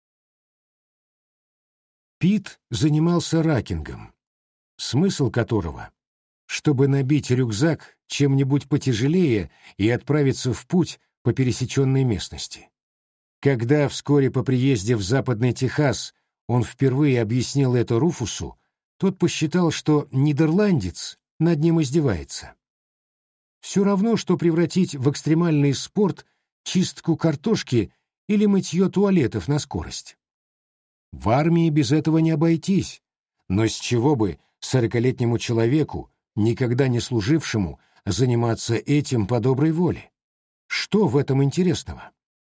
Пит занимался ракингом, смысл которого, чтобы набить рюкзак чем-нибудь потяжелее и отправиться в путь по пересеченной местности. Когда вскоре по приезде в Западный Техас он впервые объяснил это Руфусу, тот посчитал, что нидерландец над ним издевается. Все равно, что превратить в экстремальный спорт чистку картошки или мытье туалетов на скорость. В армии без этого не обойтись, но с чего бы 40-летнему человеку, никогда не служившему, заниматься этим по доброй воле? Что в этом интересного?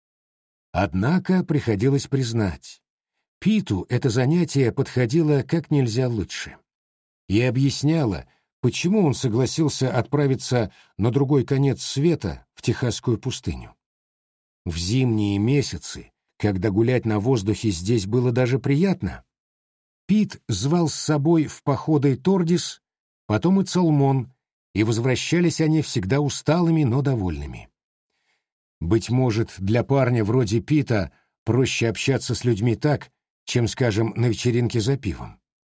Однако приходилось признать, Питу это занятие подходило как нельзя лучше и объясняло, почему он согласился отправиться на другой конец света, в Техасскую пустыню. В зимние месяцы, когда гулять на воздухе здесь было даже приятно, Пит звал с собой в походы Тордис, потом и Цолмон, и возвращались они всегда усталыми, но довольными. Быть может, для парня вроде Пита проще общаться с людьми так, чем, скажем, на вечеринке за пивом.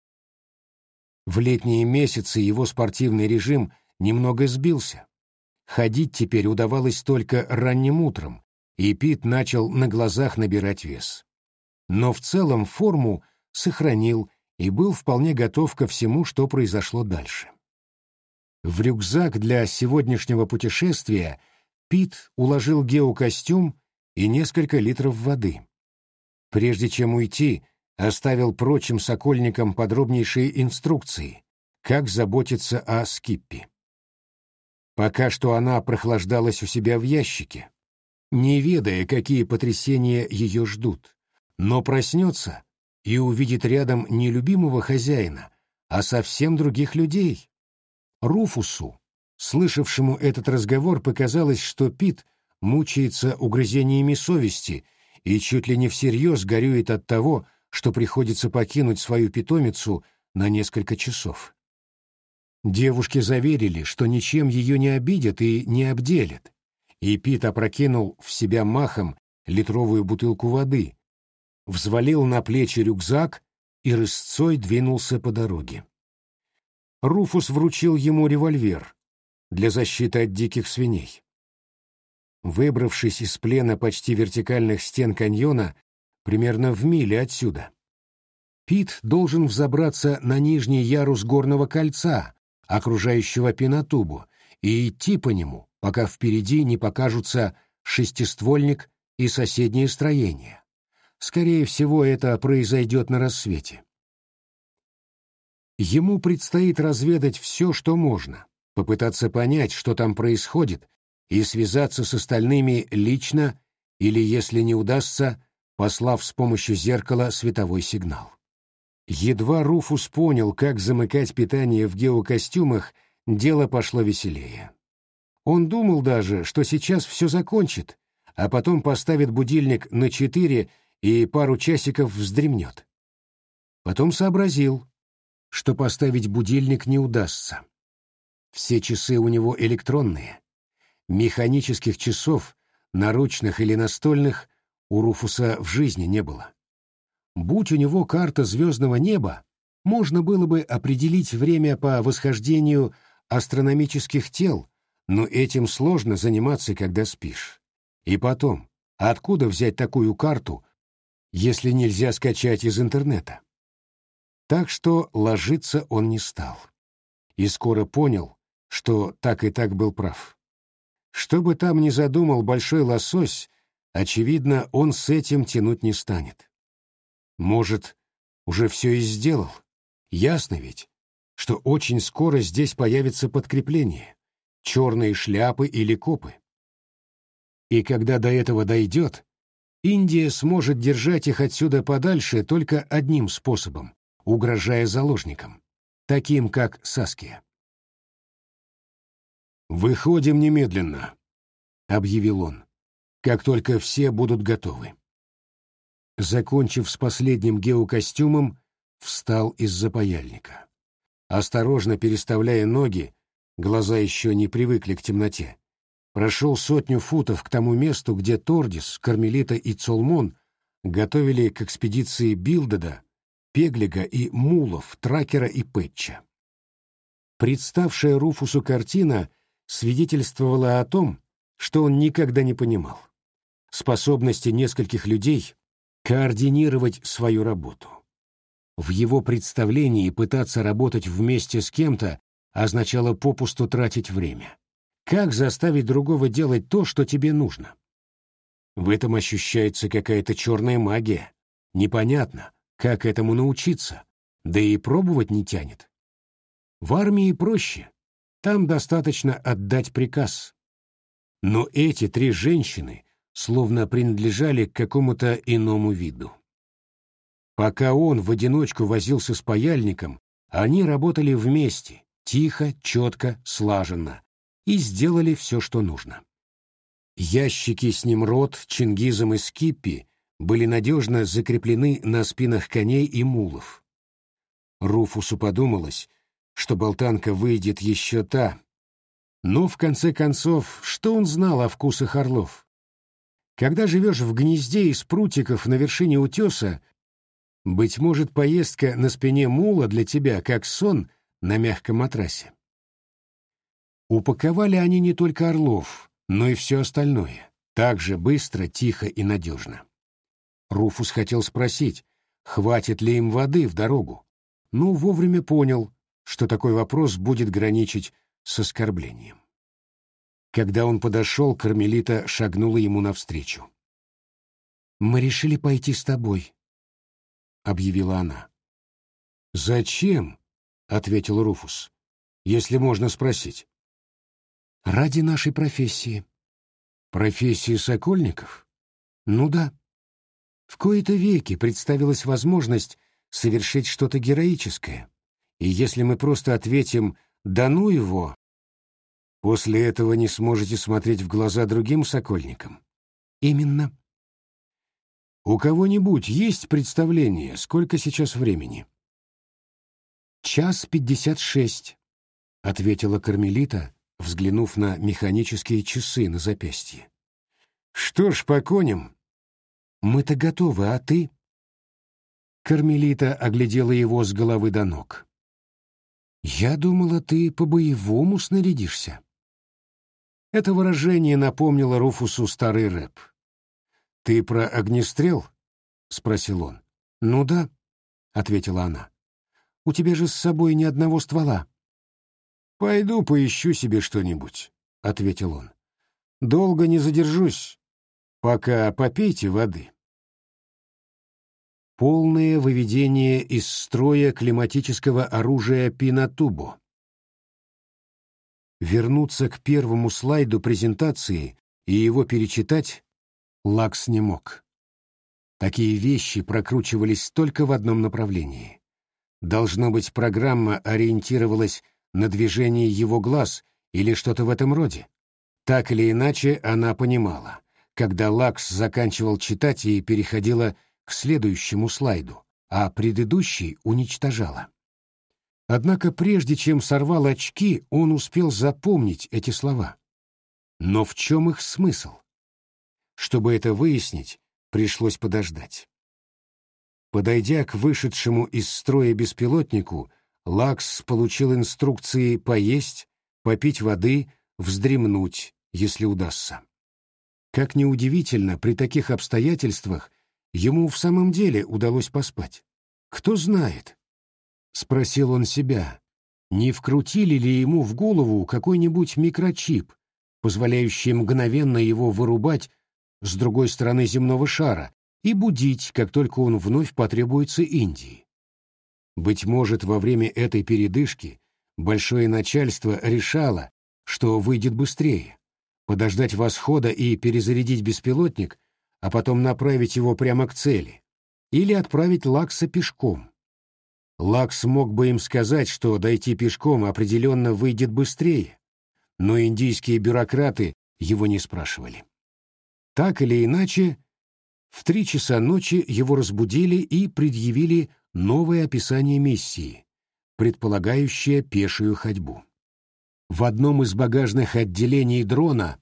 В летние месяцы его спортивный режим немного сбился. Ходить теперь удавалось только ранним утром, и Пит начал на глазах набирать вес. Но в целом форму сохранил и был вполне готов ко всему, что произошло дальше. В рюкзак для сегодняшнего путешествия Пит уложил геокостюм и несколько литров воды. Прежде чем уйти, оставил прочим сокольникам подробнейшие инструкции, как заботиться о Скиппи. Пока что она прохлаждалась у себя в ящике, не ведая, какие потрясения ее ждут, но проснется и увидит рядом не любимого хозяина, а совсем других людей. Руфусу, слышавшему этот разговор, показалось, что Пит мучается угрызениями совести и чуть ли не всерьез горюет от того, что приходится покинуть свою питомицу на несколько часов. Девушки заверили, что ничем ее не обидят и не обделят, и Пит опрокинул в себя махом литровую бутылку воды, взвалил на плечи рюкзак и рысцой двинулся по дороге. Руфус вручил ему револьвер для защиты от диких свиней. Выбравшись из плена почти вертикальных стен каньона, примерно в миле отсюда, Пит должен взобраться на нижний ярус горного кольца, окружающего Пинатубу, и идти по нему, пока впереди не покажутся шестиствольник и соседние строения. Скорее всего, это произойдет на рассвете. Ему предстоит разведать все, что можно, попытаться понять, что там происходит, и связаться с остальными лично или, если не удастся, послав с помощью зеркала световой сигнал. Едва Руфус понял, как замыкать питание в геокостюмах, дело пошло веселее. Он думал даже, что сейчас все закончит, а потом поставит будильник на 4 и пару часиков вздремнет. Потом сообразил, что поставить будильник не удастся. Все часы у него электронные. Механических часов, наручных или настольных, у Руфуса в жизни не было. Будь у него карта звездного неба, можно было бы определить время по восхождению астрономических тел, но этим сложно заниматься, когда спишь. И потом, откуда взять такую карту, если нельзя скачать из интернета? Так что ложиться он не стал. И скоро понял, что так и так был прав. Что бы там ни задумал большой лосось, очевидно, он с этим тянуть не станет. Может, уже все и сделал? Ясно ведь, что очень скоро здесь появится подкрепление, черные шляпы или копы. И когда до этого дойдет, Индия сможет держать их отсюда подальше только одним способом, угрожая заложникам, таким как Саския. «Выходим немедленно», — объявил он, — «как только все будут готовы». Закончив с последним геокостюмом, встал из-за паяльника. Осторожно переставляя ноги, глаза еще не привыкли к темноте, прошел 100 футов к тому месту, где Тордис, Кармелита и Цолмон готовили к экспедиции Билдеда, Пеглига и Мулов, Тракера и Пэтча. Представшая Руфусу картина свидетельствовала о том, что он никогда не понимал. способности нескольких людей координировать свою работу. В его представлении пытаться работать вместе с кем-то означало попусту тратить время. Как заставить другого делать то, что тебе нужно? В этом ощущается какая-то черная магия. Непонятно, как этому научиться, да и пробовать не тянет. В армии проще. Там достаточно отдать приказ. Но эти три женщины словно принадлежали к какому-то иному виду. Пока он в одиночку возился с паяльником, они работали вместе, тихо, четко, слаженно, и сделали все, что нужно. Ящики с Немрод, Чингизом и Скиппи были надежно закреплены на спинах коней и мулов. Руфусу подумалось, что болтанка выйдет еще та, но в конце концов, что он знал о вкусах орлов? Когда живешь в гнезде из прутиков на вершине утеса, быть может, поездка на спине мула для тебя как сон на мягком матрасе. Упаковали они не только орлов, но и все остальное, так же быстро, тихо и надежно. Руфус хотел спросить, хватит ли им воды в дорогу, но вовремя понял, что такой вопрос будет граничить с оскорблением. Когда он подошел, Кармелита шагнула ему навстречу. «Мы решили пойти с тобой», — объявила она. «Зачем?» — ответил Руфус, — «если можно спросить». «Ради нашей профессии». «Профессии сокольников?» «Ну да. В кои-то веки представилась возможность совершить что-то героическое, и если мы просто ответим «да ну его», после этого не сможете смотреть в глаза другим сокольникам». «Именно». «У кого-нибудь есть представление, сколько сейчас времени?» 1:56, — ответила Кармелита, взглянув на механические часы на запястье. «Что ж, по коням?» «Мы-то готовы, а ты?» Кармелита оглядела его с головы до ног. «Я думала, ты по-боевому снарядишься». Это выражение напомнило Руфусу старый рэп. «Ты про огнестрел?» — спросил он. «Ну да», — ответила она. «У тебя же с собой ни одного ствола». «Пойду поищу себе что-нибудь», — ответил он. «Долго не задержусь. Пока попейте воды». Полное выведение из строя климатического оружия Пинатубо. Вернуться к первому слайду презентации и его перечитать Лакс не мог. Такие вещи прокручивались только в одном направлении. Должно быть, программа ориентировалась на движение его глаз или что-то в этом роде. Так или иначе, она понимала, когда Лакс заканчивал читать и переходила к следующему слайду, а предыдущий уничтожала. Однако прежде чем сорвал очки, он успел запомнить эти слова. Но в чем их смысл? Чтобы это выяснить, пришлось подождать. Подойдя к вышедшему из строя беспилотнику, Лакс получил инструкции поесть, попить воды, вздремнуть, если удастся. Как ни удивительно, при таких обстоятельствах ему в самом деле удалось поспать. Кто знает? Спросил он себя, не вкрутили ли ему в голову какой-нибудь микрочип, позволяющий мгновенно его вырубать с другой стороны земного шара и будить, как только он вновь потребуется Индии. Быть может, во время этой передышки большое начальство решало, что выйдет быстрее, подождать восхода и перезарядить беспилотник, а потом направить его прямо к цели, или отправить Лакса пешком. Лакс мог бы им сказать, что дойти пешком определенно выйдет быстрее, но индийские бюрократы его не спрашивали. Так или иначе, в 3 часа ночи его разбудили и предъявили новое описание миссии, предполагающее пешую ходьбу. В одном из багажных отделений дрона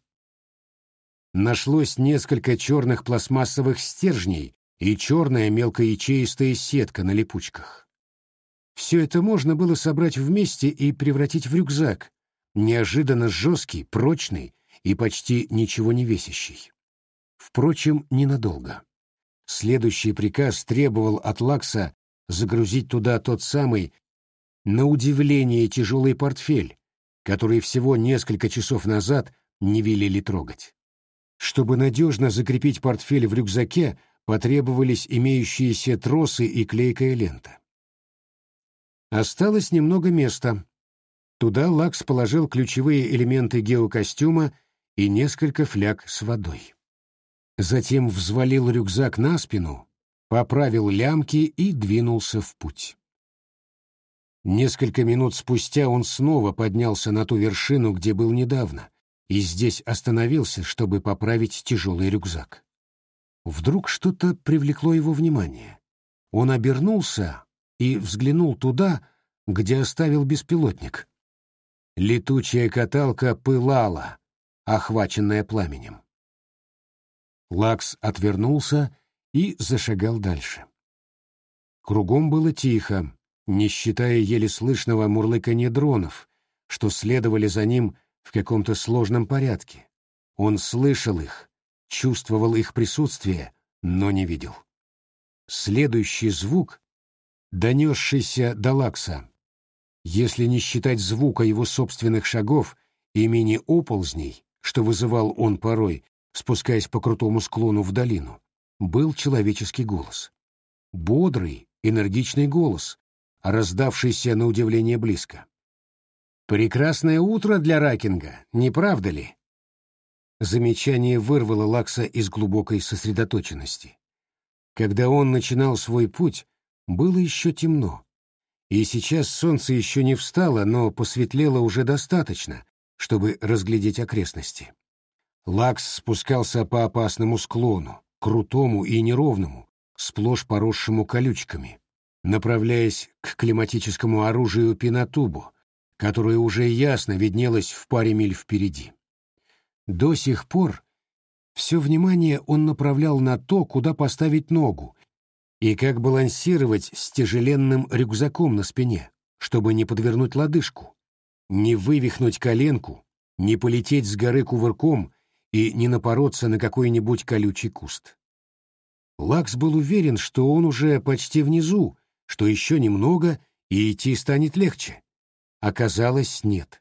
нашлось несколько черных пластмассовых стержней и черная мелкоячеистая сетка на липучках. Все это можно было собрать вместе и превратить в рюкзак, неожиданно жесткий, прочный и почти ничего не весящий. Впрочем, ненадолго. Следующий приказ требовал от Лакса загрузить туда тот самый, на удивление, тяжелый портфель, который всего несколько часов назад не велели трогать. Чтобы надежно закрепить портфель в рюкзаке, потребовались имеющиеся тросы и клейкая лента. Осталось немного места. Туда Лакс положил ключевые элементы геокостюма и несколько фляг с водой. Затем взвалил рюкзак на спину, поправил лямки и двинулся в путь. Несколько минут спустя он снова поднялся на ту вершину, где был недавно, и здесь остановился, чтобы поправить тяжелый рюкзак. Вдруг что-то привлекло его внимание. Он обернулся и взглянул туда, где оставил беспилотник. Летучая каталка пылала, охваченная пламенем. Лакс отвернулся и зашагал дальше. Кругом было тихо, не считая еле слышного мурлыканья дронов, что следовали за ним в каком-то сложном порядке. Он слышал их, чувствовал их присутствие, но не видел. Следующий звук, донесшийся до Лакса, если не считать звука его собственных шагов и мини-оползней, что вызывал он порой, спускаясь по крутому склону в долину, был человеческий голос. Бодрый, энергичный голос, раздавшийся на удивление близко. «Прекрасное утро для Ракинга, не правда ли?» Замечание вырвало Лакса из глубокой сосредоточенности. Когда он начинал свой путь, было еще темно. И сейчас солнце еще не встало, но посветлело уже достаточно, чтобы разглядеть окрестности. Лакс спускался по опасному склону, крутому и неровному, сплошь поросшему колючками, направляясь к климатическому оружию Пинатубо, которое уже ясно виднелось в паре миль впереди. До сих пор все внимание он направлял на то, куда поставить ногу и как балансировать с тяжеленным рюкзаком на спине, чтобы не подвернуть лодыжку, не вывихнуть коленку, не полететь с горы кувырком и не напороться на какой-нибудь колючий куст. Лакс был уверен, что он уже почти внизу, что еще немного, и идти станет легче. Оказалось, нет.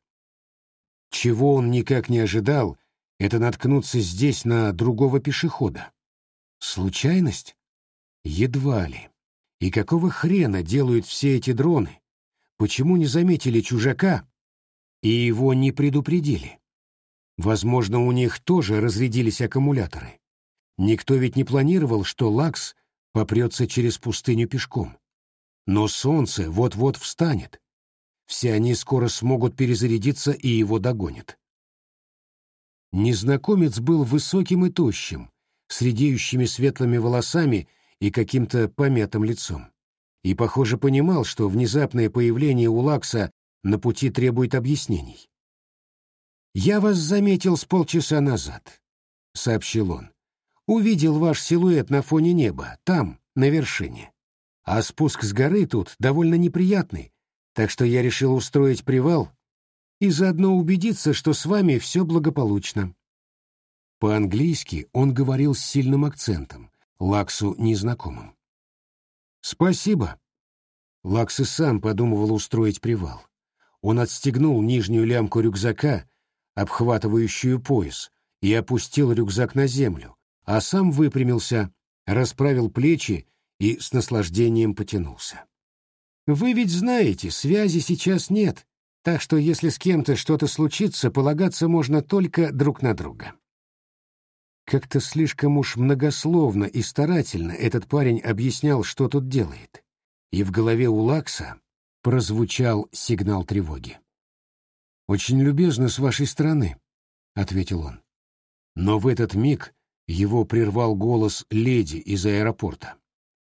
Чего он никак не ожидал, это наткнуться здесь на другого пешехода. Случайность? Едва ли. И какого хрена делают все эти дроны? Почему не заметили чужака и его не предупредили? Возможно, у них тоже разрядились аккумуляторы. Никто ведь не планировал, что Лакс попрется через пустыню пешком. Но солнце вот-вот встанет. Все они скоро смогут перезарядиться и его догонят. Незнакомец был высоким и тощим, с редеющими светлыми волосами и каким-то помятым лицом. И, похоже, понимал, что внезапное появление у Лакса на пути требует объяснений. «Я вас заметил с полчаса назад», — сообщил он. «Увидел ваш силуэт на фоне неба, там, на вершине. А спуск с горы тут довольно неприятный, так что я решил устроить привал и заодно убедиться, что с вами все благополучно». По-английски он говорил с сильным акцентом, Лаксу незнакомым. «Спасибо». Лакс и сам подумывал устроить привал. Он отстегнул нижнюю лямку рюкзака, обхватывающую пояс, и опустил рюкзак на землю, а сам выпрямился, расправил плечи и с наслаждением потянулся. «Вы ведь знаете, связи сейчас нет, так что если с кем-то что-то случится, полагаться можно только друг на друга». Как-то слишком уж многословно и старательно этот парень объяснял, что тут делает, и в голове у Лакса прозвучал сигнал тревоги. «Очень любезно с вашей стороны», — ответил он. Но в этот миг его прервал голос леди из аэропорта.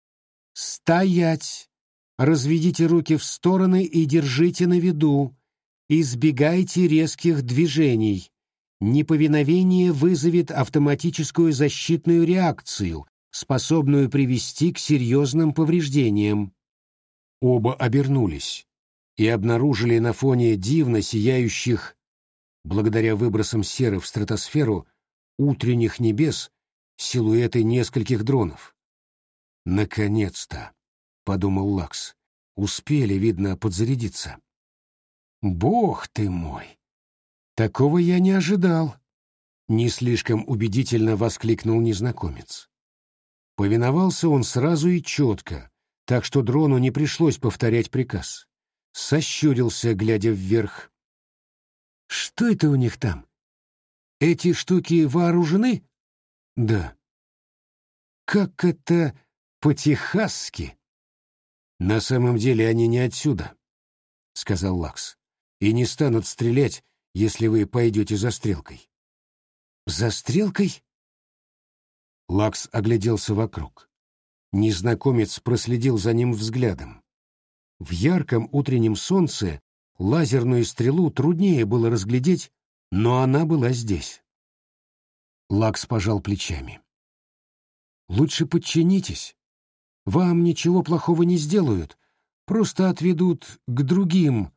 «Стоять! Разведите руки в стороны и держите на виду. Избегайте резких движений. Неповиновение вызовет автоматическую защитную реакцию, способную привести к серьезным повреждениям». Оба обернулись и обнаружили на фоне дивно сияющих, благодаря выбросам серы в стратосферу, утренних небес, силуэты нескольких дронов. «Наконец-то!» — подумал Лакс. «Успели, видно, подзарядиться». «Бог ты мой! Такого я не ожидал!» — не слишком убедительно воскликнул незнакомец. Повиновался он сразу и четко, так что дрону не пришлось повторять приказ. Сощурился, глядя вверх. «Что это у них там? Эти штуки вооружены?» «Да». «Как это по-техасски?» «На самом деле они не отсюда», — сказал Лакс, «и не станут стрелять, если вы пойдете за стрелкой». «За стрелкой?» Лакс огляделся вокруг. Незнакомец проследил за ним взглядом. В ярком утреннем солнце лазерную стрелу труднее было разглядеть, но она была здесь. Лакс пожал плечами. «Лучше подчинитесь. Вам ничего плохого не сделают, просто отведут к другим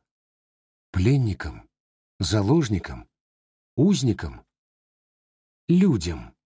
пленникам, заложникам, узникам, людям».